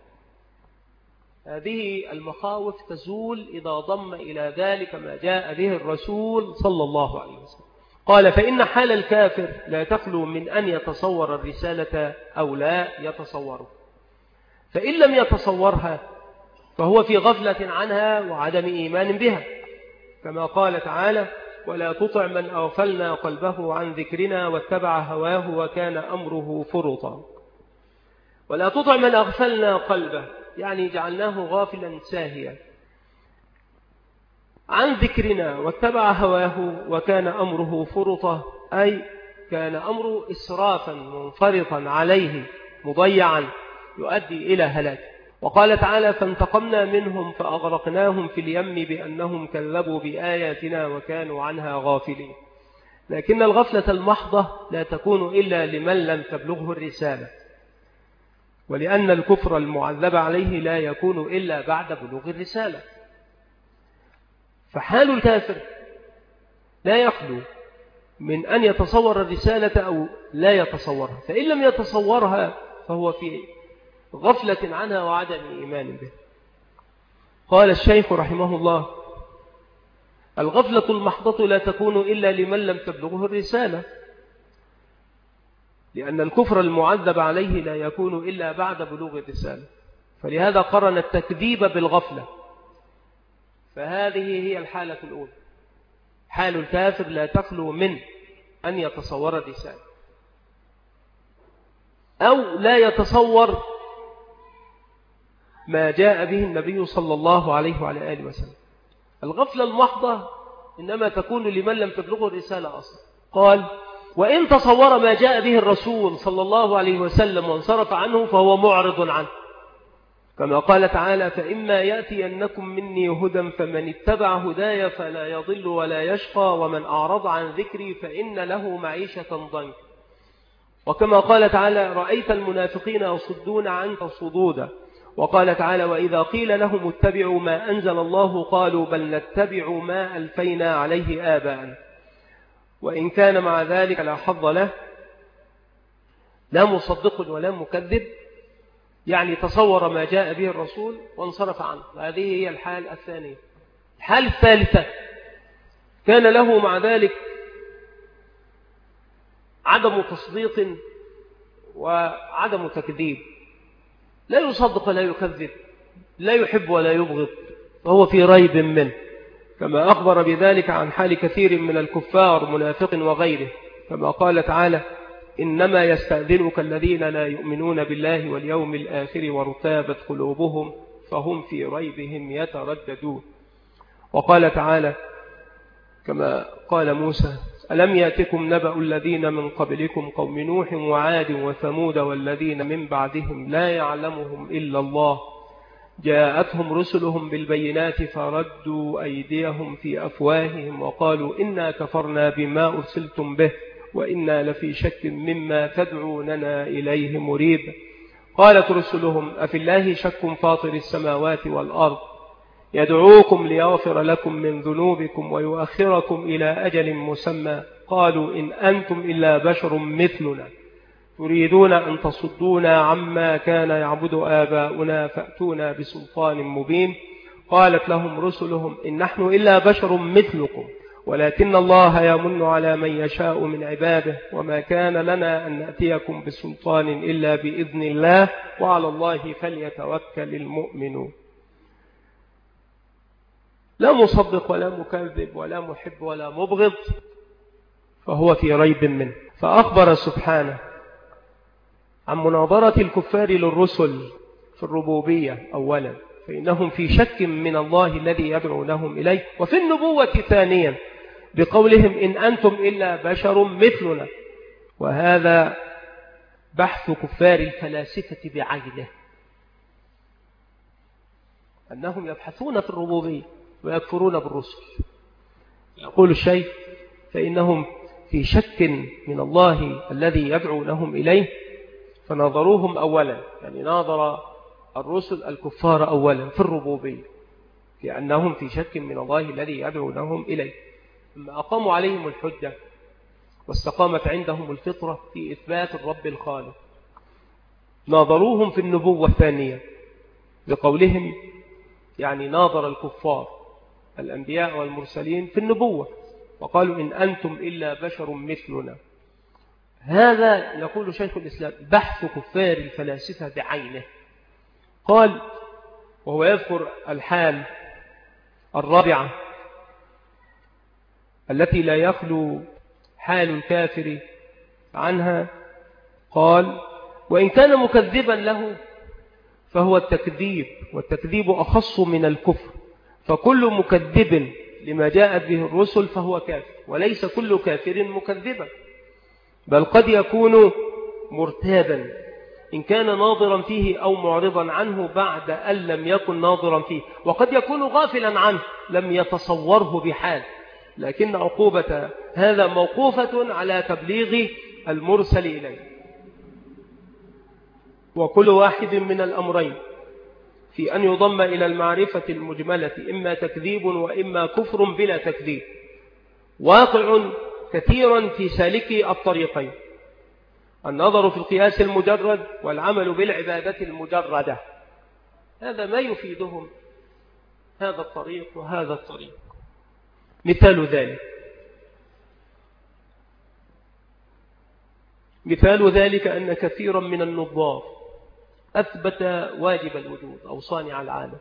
هذه المخاوف تزول إذا ضم إلى ذلك ما جاء به الرسول صلى الله عليه وسلم. قال: فإن حال الكافر لا تخلو من أن يتصور الرسالة أو لا يتصوره، فإن لم يتصورها فهو في غفلة عنها وعدم إيمان بها، كما قال تعالى: ولا تطع من أغفلنا قلبه عن ذكرنا واتبع هواه وكان أمره فرطا. ولا تطع من أغفلنا قلبه يعني جعلناه غافلا ساهيا عن ذكرنا واتبع هواه وكان أمره فرطا، أي كان أمره إسرافا منفرطا عليه مضيعا يؤدي إلى هلاك. وقال تعالى: فانتقمنا منهم فأغرقناهم في اليم بأنهم كذبوا بآياتنا وكانوا عنها غافلين. لكن الغفلة المحضة لا تكون إلا لمن لم تبلغه الرسالة، ولأن الكفر المعذب عليه لا يكون إلا بعد بلوغ الرسالة. فحال الكافر لا يخلو من أن يتصور الرسالة أو لا يتصورها، فإن لم يتصورها فهو في غفلة عنها وعدم إيمان به. قال الشيخ رحمه الله: الغفلة المحضة لا تكون إلا لمن لم تبلغه الرسالة، لأن الكفر المعذب عليه لا يكون إلا بعد بلوغ الرسالة، فلهذا قرن التكذيب بالغفلة. فهذه هي الحالة الأولى، حال الكافر لا تخلو من أن يتصور الرسالة أو لا يتصور ما جاء به النبي صلى الله عليه وعلى آله وسلم. الغفلة المحضة إنما تكون لمن لم تبلغه الرسالة أصلا. قال: وإن تصور ما جاء به الرسول صلى الله عليه وسلم وانصرف عنه فهو معرض عنه، كما قال تعالى: فإما يأتينكم مني هدى فمن اتبع هداي فلا يضل ولا يشقى ومن أعرض عن ذكري فإن له معيشة ضنكا. وكما قال تعالى: رأيت المنافقين يصدون عنك صدودا. وقال تعالى: وإذا قيل لهم اتبعوا ما أنزل الله قالوا بل نتبع ما ألفينا عليه آباءنا وإن كان مع ذلك لا حظ له، لا مصدق ولا مكذب، يعني تصور ما جاء به الرسول وانصرف عنه. هذه هي الحال الثانية. الحال الثالثة: كان له مع ذلك عدم تصديق وعدم تكذيب، لا يصدق ولا يكذب، لا يحب ولا يبغض، وهو في ريب منه، كما أخبر بذلك عن حال كثير من الكفار منافق وغيره، كما قال تعالى: إنما يستأذنك الذين لا يؤمنون بالله واليوم الآخر وارتابت قلوبهم فهم في ريبهم يترددون. وقال تعالى كما قال موسى: ألم يأتكم نبأ الذين من قبلكم قوم نوح وعاد وثمود والذين من بعدهم لا يعلمهم إلا الله جاءتهم رسلهم بالبينات فردوا أيديهم في أفواههم وقالوا إنا كفرنا بما أرسلتم به وإنا لفي شك مما تدعوننا إليه مريب. قالت رسلهم: أفي الله شك فاطر السماوات والأرض يدعوكم ليغفر لكم من ذنوبكم ويؤخركم إلى أجل مسمى قالوا إن أنتم إلا بشر مثلنا تريدون أن تصدونا عما كان يعبد آباؤنا فأتونا بسلطان مبين. قالت لهم رسلهم: إن نحن إلا بشر مثلكم ولكن الله يمن على من يشاء من عباده وما كان لنا أن نأتيكم بسلطان إلا بإذن الله وعلى الله فليتوكل المؤمنون. لا مصدق ولا مكذب ولا محب ولا مبغض، فهو في ريب منه. فأخبر سبحانه عن مناظرة الكفار للرسل في الربوبية أولا، فإنهم في شك من الله الذي يدعونهم إليه، وفي النبوة ثانيا بقولهم إن أنتم إلا بشر مثلنا، وهذا بحث كفار الفلاسفة بعينه، أنهم يبحثون في الربوبية ويكفرون بالرسل. يقول الشيخ: فإنهم في شك من الله الذي يدعونهم إليه، فناظروهم أولا، يعني ناظر الرسل الكفار أولا في الربوبية لأنهم في شك من الله الذي يدعونهم إليه. ثم أقاموا عليهم الحجة واستقامت عندهم الفطرة في إثبات الرب الخالق. ناظروهم في النبوة الثانية بقولهم، يعني ناظر الكفار الأنبياء والمرسلين في النبوة وقالوا إن أنتم إلا بشر مثلنا. هذا يقول شيخ الإسلام بحث كفار الفلاسفة بعينه. قال وهو يذكر الحال الرابعة التي لا يخلو حال الكافر عنها، قال وإن كان مكذبا له فهو التكذيب، والتكذيب أخص من الكفر، فكل مكذب لما جاءت به الرسل فهو كافر، وليس كل كافر مكذبا، بل قد يكون مرتابا إن كان ناظرا فيه أو معرضا عنه بعد أن لم يكن ناظرا فيه، وقد يكون غافلا عنه لم يتصوره بحال، لكن عقوبة هذا موقوفة على تبليغ المرسل إليه. وكل واحد من الأمرين في أن يضم إلى المعرفة المجملة إما تكذيب وإما كفر بلا تكذيب واقع كثيرا في سالكي الطريقين، النظر في القياس المجرد والعمل بالعبادة المجردة، هذا ما يفيدهم هذا الطريق وهذا الطريق. مثال ذلك مثال ذلك أن كثيرا من النظار أثبت واجب الوجود أو صانع العالم،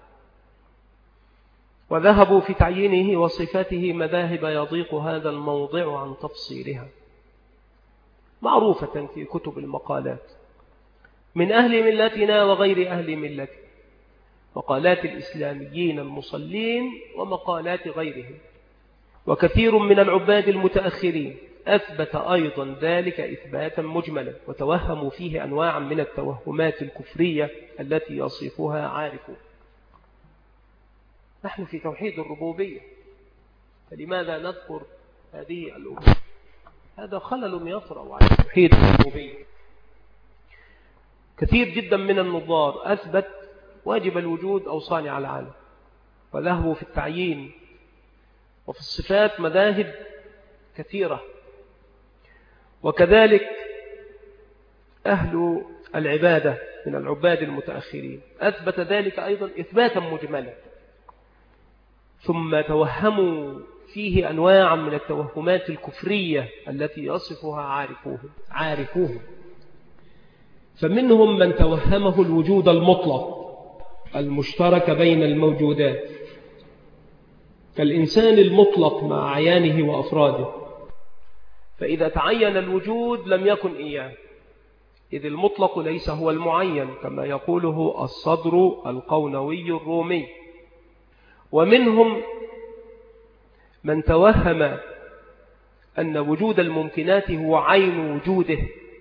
وذهبوا في تعيينه وصفاته مذاهب يضيق هذا الموضع عن تفصيلها، معروفة في كتب المقالات من أهل ملتنا وغير أهل ملتنا، مقالات الإسلاميين المصلين ومقالات غيرهم. وكثير من العباد المتأخرين أثبت أيضا ذلك إثباتا مجملا، وتوهموا فيه أنواعا من التوهمات الكفرية التي يصفها عارفون. نحن في توحيد الربوبية، فلماذا نذكر هذه الأمور؟ هذا خلل يطرأ على توحيد الربوبية. كثير جدا من النظار أثبت واجب الوجود أو صانع العالم، وذهبوا في التعيين وفي الصفات مذاهب كثيرة. وكذلك أهل العبادة من العباد المتأخرين أثبت ذلك أيضا إثباتا مجملا، ثم توهموا فيه أنواعا من التوهمات الكفرية التي يصفها عارفوه عارفوه فمنهم من توهمه الوجود المطلق المشترك بين الموجودات كالإنسان المطلق مع عيانه وأفراده، فإذا تعين الوجود لم يكن إياه، إذ المطلق ليس هو المعين كما يقوله الصدر القونوي الرومي. ومنهم من توهم أن وجود الممكنات هو عين وجوده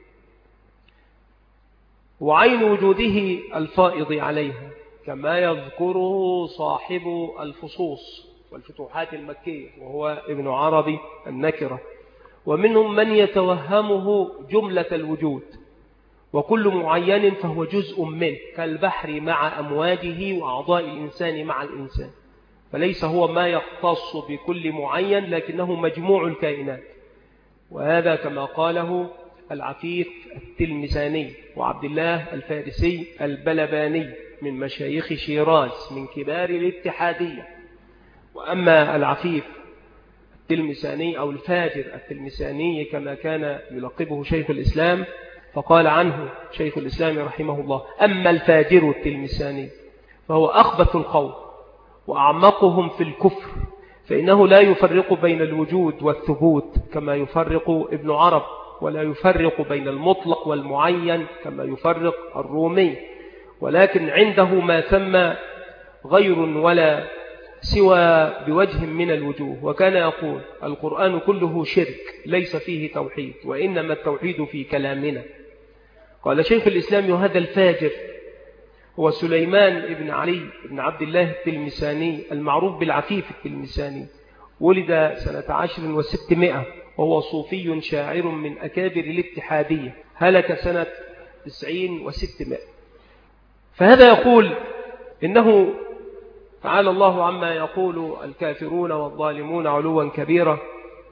وعين وجوده الفائض عليها، كما يذكره صاحب الفصوص والفتوحات المكية وهو ابن عربي النكرة. ومنهم من يتوهمه جملة الوجود، وكل معين فهو جزء منه كالبحر مع أمواجه وأعضاء الإنسان مع الإنسان، فليس هو ما يختص بكل معين لكنه مجموع الكائنات. وهذا كما قاله العفيف التلمساني وعبد الله الفارسي البلباني من مشايخ شيراز من كبار الاتحادية. وأما العفيف التلمساني أو الفاجر التلمساني كما كان يلقبه شيخ الإسلام، فقال عنه شيخ الإسلام رحمه الله: أما الفاجر التلمساني فهو أخبث القوم وأعمقهم في الكفر، فإنه لا يفرق بين الوجود والثبوت كما يفرق ابن عرب، ولا يفرق بين المطلق والمعين كما يفرق الرومي، ولكن عنده ما ثم غير ولا سوى بوجه من الوجوه. وكان يقول: القرآن كله شرك ليس فيه توحيد، وإنما التوحيد في كلامنا. قال شيخ الإسلام: هذا الفاجر هو سليمان بن علي بن عبد الله التلمساني المعروف بالعفيف التلمساني، ولد سنة عشر وستمائة، وهو صوفي شاعر من أكابر الاتحادية، هلك سنة تسعين وستمائة. فهذا يقول إنه تعالى الله عما يقول الكافرون والظالمون علوا كبيرا،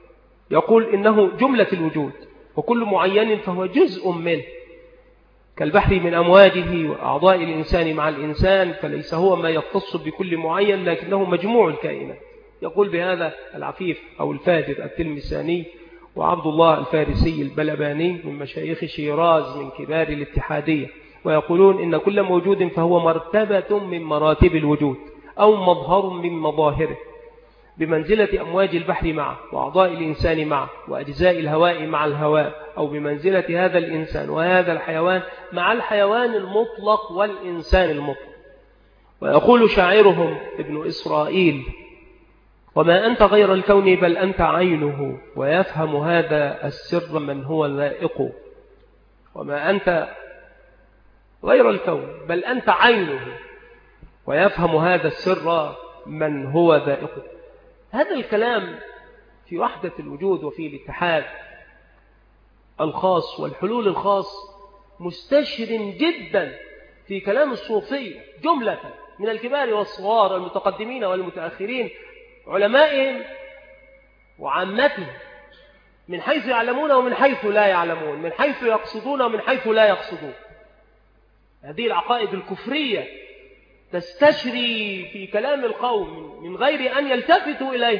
يقول إنه جملة الوجود، وكل معين فهو جزء منه، كالبحر من أمواجه وأعضاء الإنسان مع الإنسان، فليس هو ما يختص بكل معين لكنه مجموع الكائنات. يقول بهذا العفيف أو الفاجر التلمساني وعبد الله الفارسي البلباني من مشايخ شيراز من كبار الاتحادية، ويقولون إن كل موجود فهو مرتبة من مراتب الوجود أو مظهر من مظاهره، بمنزلة أمواج البحر معه وأعضاء الإنسان معه وأجزاء الهواء مع الهواء، أو بمنزلة هذا الإنسان وهذا الحيوان مع الحيوان المطلق والإنسان المطلق. ويقول شاعرهم ابن إسرائيل: وما أنت غير الكون بل أنت عينه، ويفهم هذا السر من هو ذائق. وما أنت غير الكون بل أنت عينه، ويفهم هذا السر من هو ذائق. هذا الكلام في وحدة الوجود وفي الاتحاد الخاص والحلول الخاص مستشهر جدا في كلام الصوفية جملة من الكبار والصغار المتقدمين والمتأخرين، علمائهم وعامتهم، من حيث يعلمون ومن حيث لا يعلمون، من حيث يقصدون ومن حيث لا يقصدون. هذه العقائد الكفرية تستشري في كلام القوم من غير أن يلتفتوا إليه.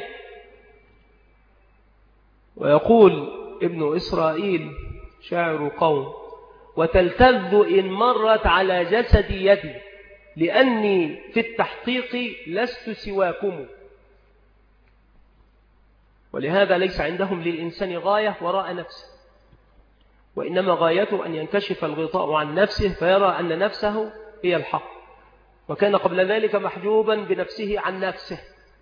ويقول ابن إسرائيل شاعر قوم: وتلتذ إن مرت على جسد يدي لأني في التحقيق لست سواكم. ولهذا ليس عندهم للإنسان غاية وراء نفسه، وإنما غايته أن ينكشف الغطاء عن نفسه فيرى أن نفسه هي الحق، وكان قبل ذلك محجوبا بنفسه عن نفسه،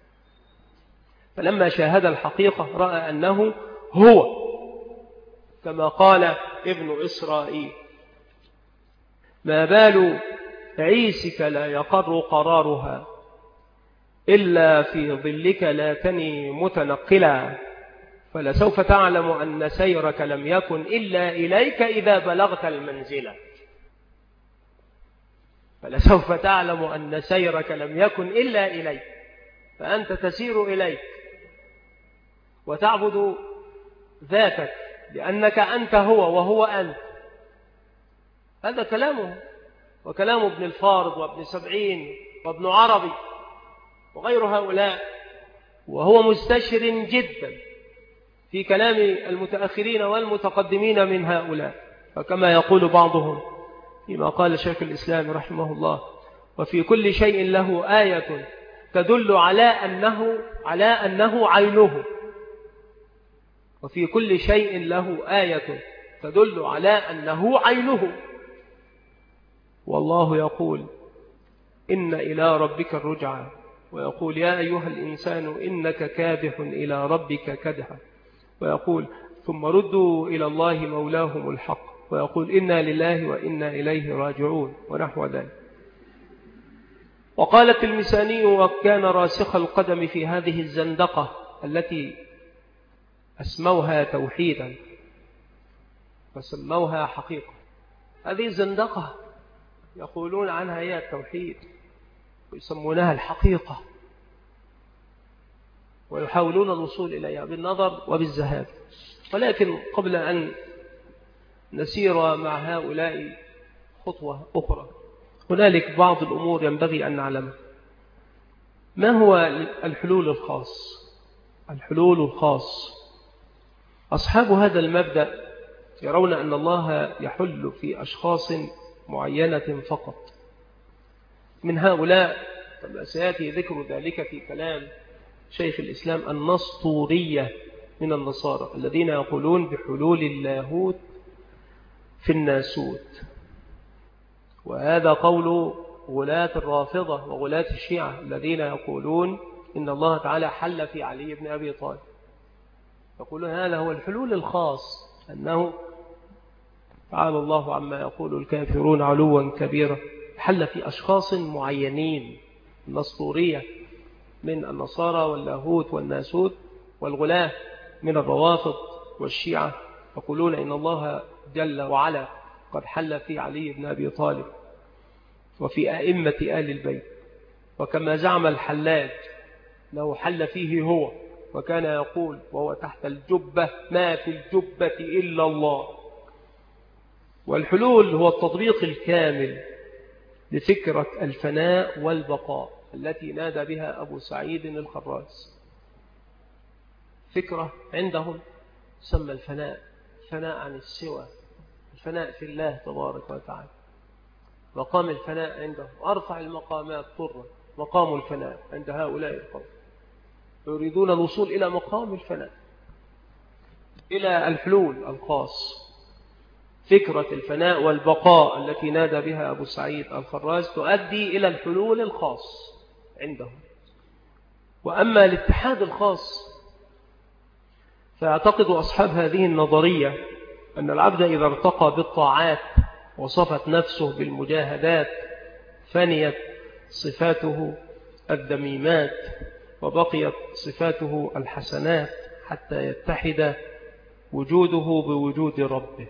فلما شاهد الحقيقة رأى أنه هو، كما قال ابن إسرائيل: ما بال عيسك لا يقر قرارها إلا في ظلك لا تني متنقلا، فلسوف تعلم أن سيرك لم يكن إلا إليك إذا بلغت المنزلة. فلسوف تعلم أن سيرك لم يكن إلا إليك، فأنت تسير إليك وتعبد ذاتك لأنك أنت هو وهو أنت. هذا كلامه وكلام ابن الفارض وابن سبعين وابن عربي وغير هؤلاء، وهو مستشر جدا في كلام المتأخرين والمتقدمين من هؤلاء. فكما يقول بعضهم فيما قال شيخ الإسلام رحمه الله: وفي كل شيء له آية تدل على أنه على أنه عينه. وفي كل شيء له آية تدل على أنه عينه. والله يقول: إن إلى ربك الرجعى، ويقول: يا أيها الإنسان إنك كادح إلى ربك كدحا، ويقول: ثم ردوا إلى الله مولاهم الحق، ويقول: إنا لله وإنا إليه راجعون، ونحو ذلك. وقال التلمساني: وكان راسخ القدم في هذه الزندقة التي أسموها توحيدا فسموها حقيقة. هذه الزندقة يقولون عنها هي التوحيد ويسمونها الحقيقة، ويحاولون الوصول إليها بالنظر وبالذهاب. ولكن قبل أن نسير مع هؤلاء خطوة أخرى، هنالك بعض الأمور ينبغي أن نعلمها. ما هو الحلول الخاص؟ الحلول الخاص أصحاب هذا المبدأ يرون أن الله يحل في أشخاص معينة فقط. من هؤلاء كما سيأتي ذكر ذلك في كلام شيخ الإسلام النسطورية من النصارى الذين يقولون بحلول اللاهوت في الناسوت، وهذا قول غلاة الرافضة وغلاة الشيعة الذين يقولون إن الله تعالى حل في علي بن أبي طالب. يقولون هذا هو الحلول الخاص، أنه تعالى الله عما يقول الكافرون علوا كبيرا، حل في أشخاص معينين. النسطورية من النصارى واللاهوت والناسوت، والغلاة من الروافض والشيعة يقولون إن الله جل وعلا قد حل في علي بن أبي طالب وفي أئمة آل البيت، وكما زعم الحلاج لو حل فيه هو وكان يقول وهو تحت الجبة: ما في الجبة إلا الله. والحلول هو التطبيق الكامل لفكرة الفناء والبقاء التي نادى بها أبو سعيد الخراز. فكرة عندهم سمى الفناء، الفناء عن السوى، الفناء في الله تبارك وتعالى. مقام الفناء عندهم أرفع المقامات طرا، مقام الفناء عند هؤلاء القوم، يريدون الوصول إلى مقام الفناء، إلى الحلول الخاص. فكرة الفناء والبقاء التي نادى بها أبو سعيد الخراز تؤدي إلى الحلول الخاص عندهم. وأما الاتحاد الخاص فيعتقد أصحاب هذه النظرية أن العبد إذا ارتقى بالطاعات وصفت نفسه بالمجاهدات فنيت صفاته الذميمات وبقيت صفاته الحسنات حتى يتحد وجوده بوجود ربه.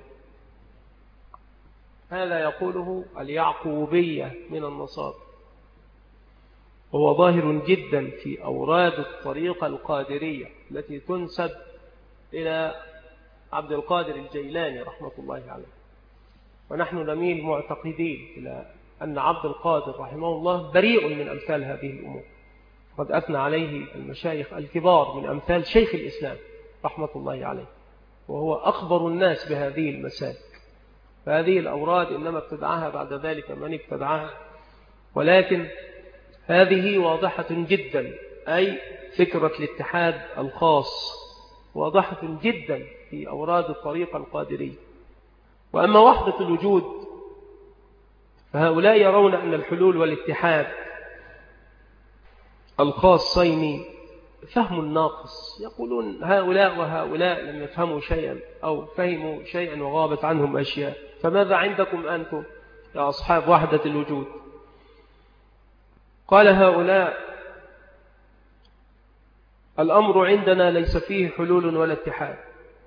هذا يقوله اليعقوبية من النصارى، وهو ظاهر جدا في أوراد الطريقة القادرية التي تنسب إلى عبد القادر الجيلاني رحمة الله عليه. ونحن نميل معتقدين إلى أن عبد القادر رحمه الله بريء من أمثال هذه الأمور. قد أثنى عليه المشايخ الكبار من أمثال شيخ الإسلام رحمة الله عليه، وهو أخبر الناس بهذه المسائل. فهذه الأوراد إنما ابتدعها بعد ذلك من ابتدعها، ولكن هذه واضحة جدا، أي فكرة الاتحاد الخاص واضحة جدا في أوراد الطريقة القادرية. وأما وحدة الوجود فهؤلاء يرون أن الحلول والاتحاد الخاصين فهم ناقص. يقولون هؤلاء وهؤلاء لم يفهموا شيئا أو فهموا شيئا وغابت عنهم أشياء، فماذا عندكم أنتم يا أصحاب وحدة الوجود؟ قال هؤلاء: الأمر عندنا ليس فيه حلول ولا اتحاد.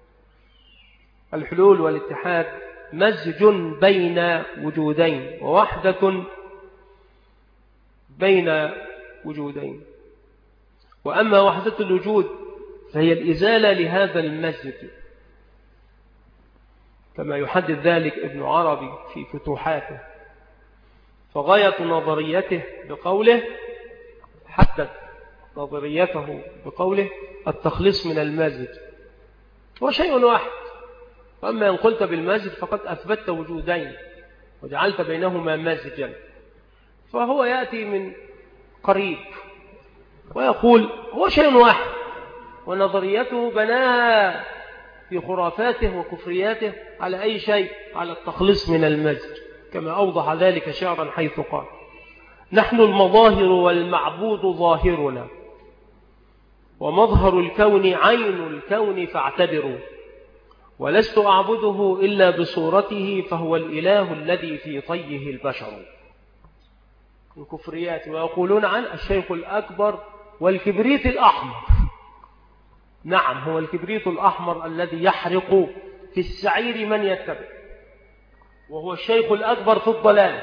الحلول والاتحاد مزج بين وجودين ووحدة بين وجودين. وأما وحدة الوجود فهي الإزالة لهذا المزج، كما يحدد ذلك ابن عربي في فتوحاته. فغاية نظريته بقوله حدد نظريته بقوله التخليص من المزج، هو شيء واحد. وأما إن قلت بالمزج فقد أثبتت وجودين وجعلت بينهما مزجا، فهو يأتي من قريب ويقول هو شيء واحد، ونظريته بناها في خرافاته وكفرياته على أي شيء؟ على التخليص من المزج، كما أوضح ذلك شعرا حيث قال: نحن المظاهر والمعبود ظاهرنا، ومظهر الكون عين الكون فاعتبروا، ولست أعبده إلا بصورته، فهو الإله الذي في طيه البشر. الكفريات. ويقولون عن الشيخ الأكبر والكبريت الأحمر. نعم، هو الكبريت الأحمر الذي يحرق في السعير من يتبع، وهو الشيخ الأكبر في الضلال.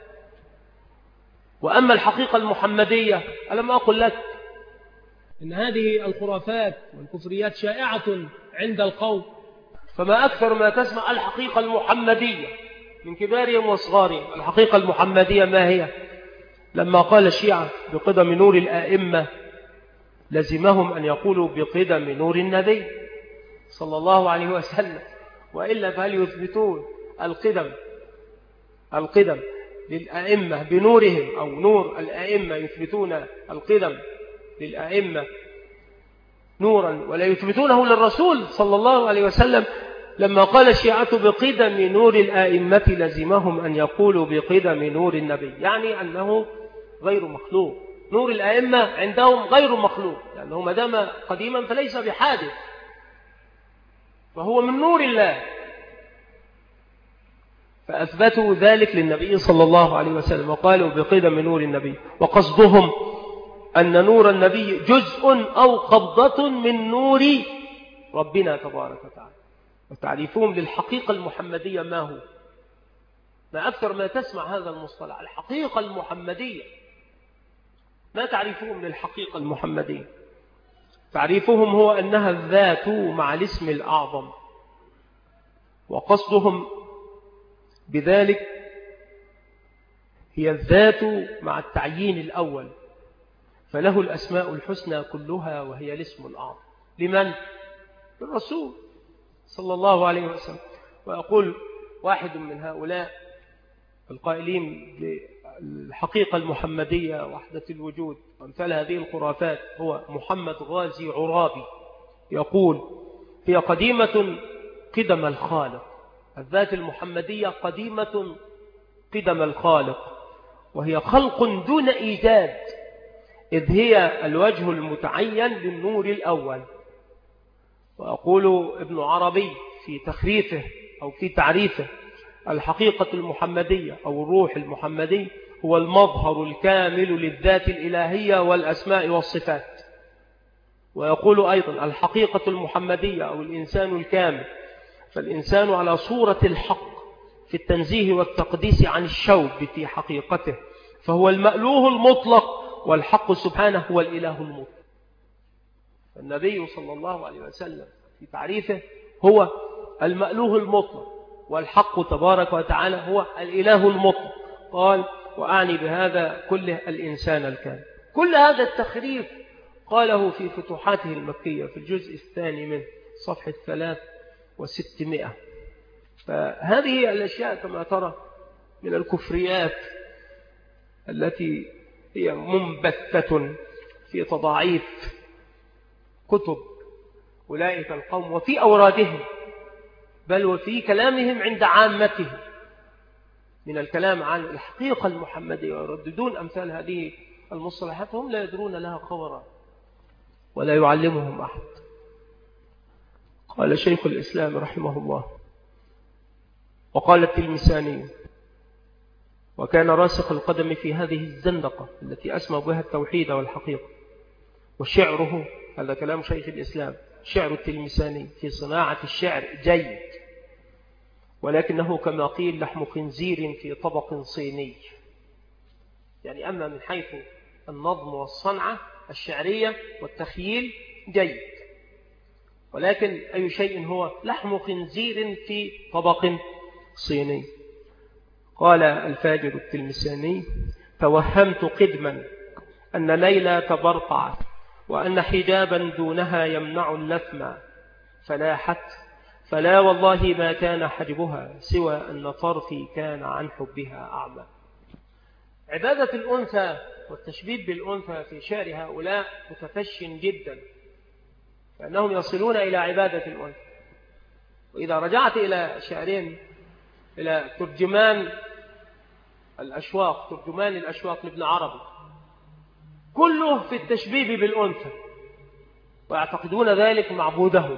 وأما الحقيقة المحمدية، ألم أقل لك إن هذه الخرافات والكفريات شائعة عند القوم؟ فما أكثر ما تسمع الحقيقة المحمدية من كبارهم وصغارهم. الحقيقة المحمدية ما هي؟ لما قال الشيعة بقدم نور الآئمة لزمهم أن يقولوا بقدم نور النبي صلى الله عليه وسلم، وإلا فهل يثبتون القدم القدم للآئمة بنورهم، أو نور الآئمة يثبتون القدم للآئمة نورا ولا يثبتونه للرسول صلى الله عليه وسلم؟ لما قال الشيعة بقدم نور الآئمة لزمهم أن يقولوا بقدم نور النبي، يعني أنه غير مخلوق. نور الآئمة عندهم غير مخلوق، لأنه ما دام قديما فليس بحادث، فهو من نور الله. فأثبتوا ذلك للنبي صلى الله عليه وسلم وقالوا بقدم نور النبي، وقصدهم أن نور النبي جزء أو قبضة من نور ربنا تبارك وتعالى. وتعريفهم للحقيقة المحمدية ما هو؟ ما أكثر ما تسمع هذا المصطلح، الحقيقة المحمدية. ما تعريفهم للحقيقة المحمدية؟ تعريفهم هو أنها الذات مع الاسم الأعظم، وقصدهم بذلك هي الذات مع التعيين الأول، فله الأسماء الحسنى كلها وهي الاسم الأعظم. لمن؟ للرسول صلى الله عليه وسلم. ويقول واحد من هؤلاء القائلين بالحقيقة المحمدية وحدة الوجود وامثال هذه الخرافات هو محمد غازي عرابي، يقول: هي قديمة قدم الخالق. الذات المحمدية قديمة قدم الخالق، وهي خلق دون إيجاد، إذ هي الوجه المتعين للنور الأول. وأقول ابن عربي في تخريفه أو في تعريفه: الحقيقة المحمدية أو الروح المحمدي هو المظهر الكامل للذات الإلهية والأسماء والصفات. ويقول أيضا: الحقيقة المحمدية أو الإنسان الكامل، فالإنسان على صورة الحق في التنزيه والتقديس عن الشوب في حقيقته، فهو المألوه المطلق، والحق سبحانه هو الإله المطلق. النبي صلى الله عليه وسلم في تعريفه هو المألوه المطلق، والحق تبارك وتعالى هو الإله المطلق. قال: وأعني بهذا كله الإنسان الكامل. كل هذا التخريف قاله في فتوحاته المكية في الجزء الثاني منه صفحة ثلاث وستمائة. فهذه الأشياء كما ترى من الكفريات التي هي منبثة في تضاعيف كتب أولئك القوم وفي أورادهم، بل وفي كلامهم عند عامته من الكلام عن الحقيقة المحمدية، ويرددون أمثال هذه المصطلحات هم لا يدرون لها خبرا ولا يعلمهم أحد. قال شيخ الإسلام رحمه الله: وقال التلمساني: وكان راسخ القدم في هذه الزندقة التي أسمى بها التوحيد والحقيقة. وشعره، هذا كلام شيخ الإسلام، شعر التلمساني في صناعة الشعر جيد، ولكنه كما قيل لحم خنزير في طبق صيني. يعني أما من حيث النظم والصنعة الشعرية والتخييل جيد، ولكن أي شيء هو لحم خنزير في طبق صيني. قال الفاجر التلمساني: توهمت قدما أن ليلى تبرقعت، وأن حجابا دونها يمنع اللثم، فلاحت فلا والله ما كان حجبها سوى أن طرفي كان عن حبها أعمى. عبادة الأنثى والتشبيب بالأنثى في شعر هؤلاء متفش جدا، فأنهم يصلون إلى عبادة الأنثى. وإذا رجعت إلى شعرين، إلى ترجمان الأشواق، ترجمان الأشواق لابن عربي، كله في التشبيب بالأنثى، ويعتقدون ذلك معبودهم.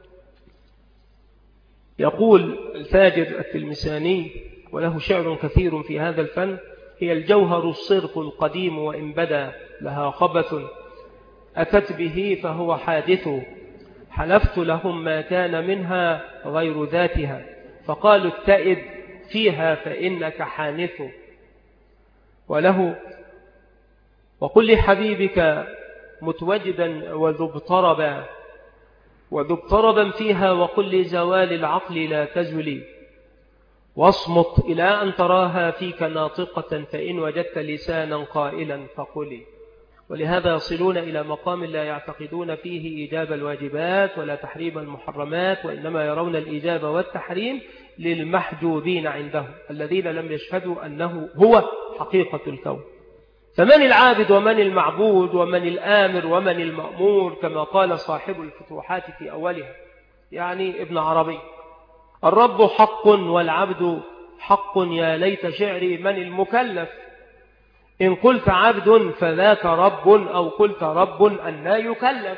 يقول الفاجر التلمساني، وله شعر كثير في هذا الفن: هي الجوهر الصرف القديم وإن بدا لها خبث، أتت به فهو حادث، حلفت لهم ما كان منها غير ذاتها، فقالوا اتئد فيها فإنك حانث. وله: وقل لحبيبك متوجدا وذو اضطربا، وذو اضطربا فيها، وقل لزوال العقل لا تزلي، واصمت إلى أن تراها فيك ناطقة، فإن وجدت لسانا قائلا فقلي. ولهذا يصلون إلى مقام لا يعتقدون فيه إيجاب الواجبات ولا تحريم المحرمات، وإنما يرون الإيجاب والتحريم للمحجوبين عندهم الذين لم يشهدوا أنه هو حقيقة الكون. فمن العابد ومن المعبود ومن الآمر ومن المأمور، كما قال صاحب الفتوحات في أولها، يعني ابن عربي: الرب حق والعبد حق، يا ليت شعري من المكلف، إن قلت عبد فذاك رب، أو قلت رب أن لا يكلف.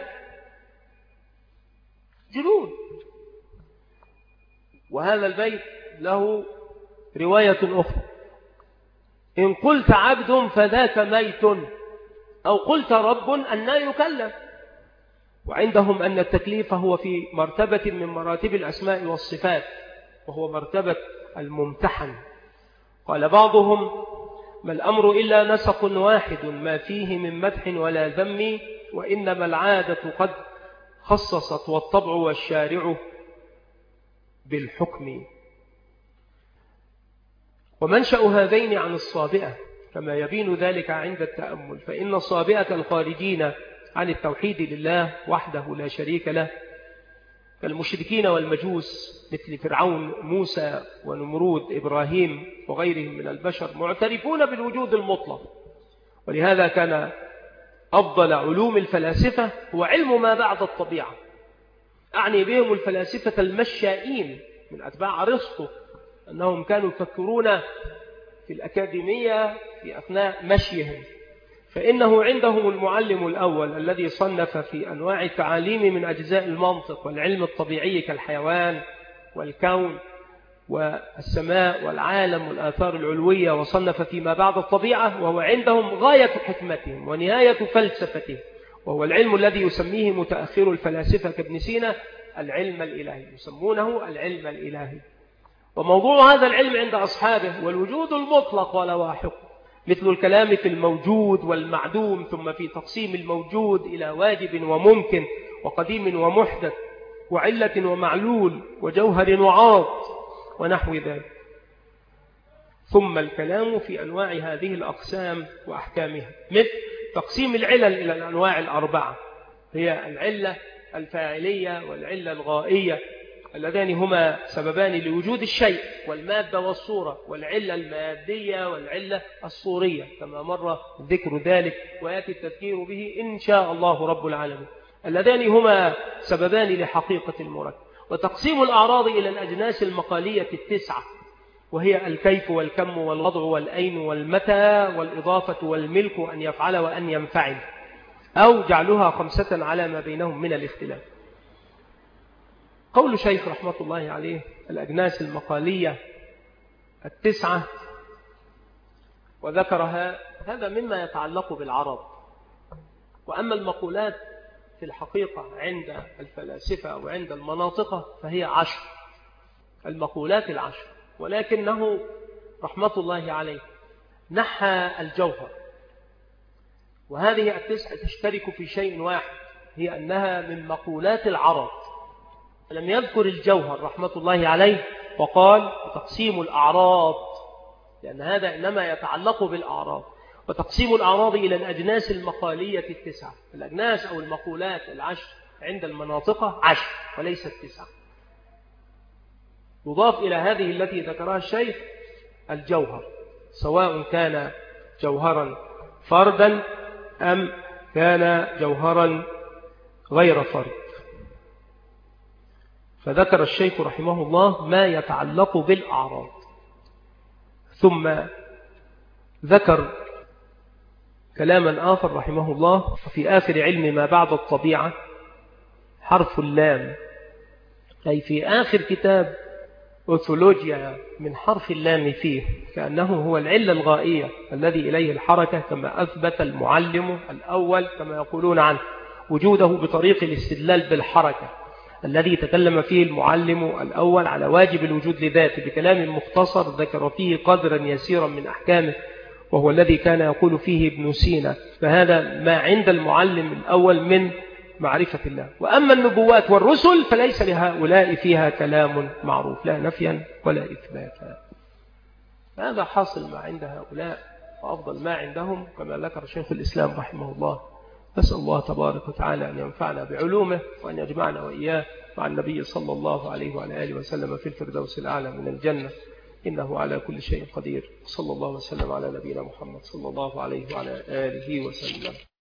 جنون. وهذا البيت له رواية أخرى: إن قلت عبد فذاك ميت، أو قلت رب أن لا يكلف. وعندهم أن التكليف هو في مرتبة من مراتب الأسماء والصفات، وهو مرتبة الممتحن. قال بعضهم: ما الأمر إلا نسق واحد، ما فيه من مدح ولا ذم، وإنما العادة قد خصصت والطبع والشارع بالحكم. ومنشأ هذين عن الصابئة كما يبين ذلك عند التأمل، فإن الصابئة الخارجين عن التوحيد لله وحده لا شريك له كالمشركين والمجوس مثل فرعون موسى ونمرود إبراهيم وغيرهم من البشر معترفون بالوجود المطلق. ولهذا كان أفضل علوم الفلاسفة هو علم ما بعد الطبيعة، أعني بهم الفلاسفة المشائين من أتباع أرسطو، أنهم كانوا يفكرون في الأكاديمية في أثناء مشيهم، فإنه عندهم المعلم الأول الذي صنف في أنواع التعاليم من أجزاء المنطق والعلم الطبيعي كالحيوان والكون والسماء والعالم والآثار العلوية، وصنف فيما بعد الطبيعة، وهو عندهم غاية حكمتهم ونهاية فلسفتهم، وهو العلم الذي يسميه متأخر الفلاسفة كابن سينا العلم الإلهي، يسمونه العلم الإلهي. وموضوع هذا العلم عند أصحابه والوجود المطلق ولواحقه، مثل الكلام في الموجود والمعدوم، ثم في تقسيم الموجود إلى واجب وممكن وقديم ومحدث وعلة ومعلول وجوهر وعاض ونحو ذلك، ثم الكلام في أنواع هذه الأقسام وأحكامها، مثل تقسيم العلل إلى الأنواع الأربعة، هي العلة الفاعلية والعلة الغائية اللذان هما سببان لوجود الشيء، والمادة والصورة، والعلة المادية والعلة الصورية كما مر ذكر ذلك ويأتي التذكير به إن شاء الله رب العالمين، اللذان هما سببان لحقيقة المركب. وتقسيم الأعراض إلى الأجناس المقالية التسعة، وهي الكيف والكم والوضع والأين والمتى والإضافة والملك وأن يفعل وأن ينفعل، أو جعلها خمسة على ما بينهم من الاختلاف. قول شيخ رحمة الله عليه الأجناس المقالية التسعة وذكرها، هذا مما يتعلق بالعرض. وأما المقولات في الحقيقة عند الفلاسفة وعند المناطق فهي عشر، المقولات العشر، ولكنه رحمة الله عليه نحى الجوهر، وهذه التسعة تشترك في شيء واحد، هي أنها من مقولات العرض، لم يذكر الجوهر رحمة الله عليه، وقال تقسيم الأعراض، لأن هذا إنما يتعلق بالأعراض. وتقسيم الأعراض إلى الأجناس المقالية التسعة، الأجناس أو المقولات العشر عند المناطق عشر وليست تسعة. يضاف إلى هذه التي ذكرها الشيخ الجوهر، سواء كان جوهرا فردا أم كان جوهرا غير فرد. فذكر الشيخ رحمه الله ما يتعلق بالأعراض، ثم ذكر كلاما آخر رحمه الله في آخر علم ما بعد الطبيعة، حرف اللام، أي في آخر كتاب أوثولوجيا من حرف اللام فيه، كأنه هو العلة الغائية الذي إليه الحركة، كما أثبت المعلم الأول كما يقولون عنه وجوده بطريق الاستدلال بالحركة، الذي تكلم فيه المعلم الأول على واجب الوجود لذاته بكلام مختصر ذكر فيه قدرا يسيرا من أحكامه، وهو الذي كان يقول فيه ابن سينا. فهذا ما عند المعلم الأول من معرفة الله. وأما النبوات والرسل فليس لهؤلاء فيها كلام معروف، لا نفيا ولا إثباتا. هذا حاصل ما عند هؤلاء وأفضل ما عندهم كما ذكر شيخ الإسلام رحمه الله. نسأل الله تبارك وتعالى أن ينفعنا بعلومه وأن يجمعنا وإياه مع النبي صلى الله عليه وعلى آله وسلم في الفردوس الأعلى من الجنة، إنه على كل شيء قدير. صلى الله وسلم على نبينا محمد صلى الله عليه وعلى آله وسلم.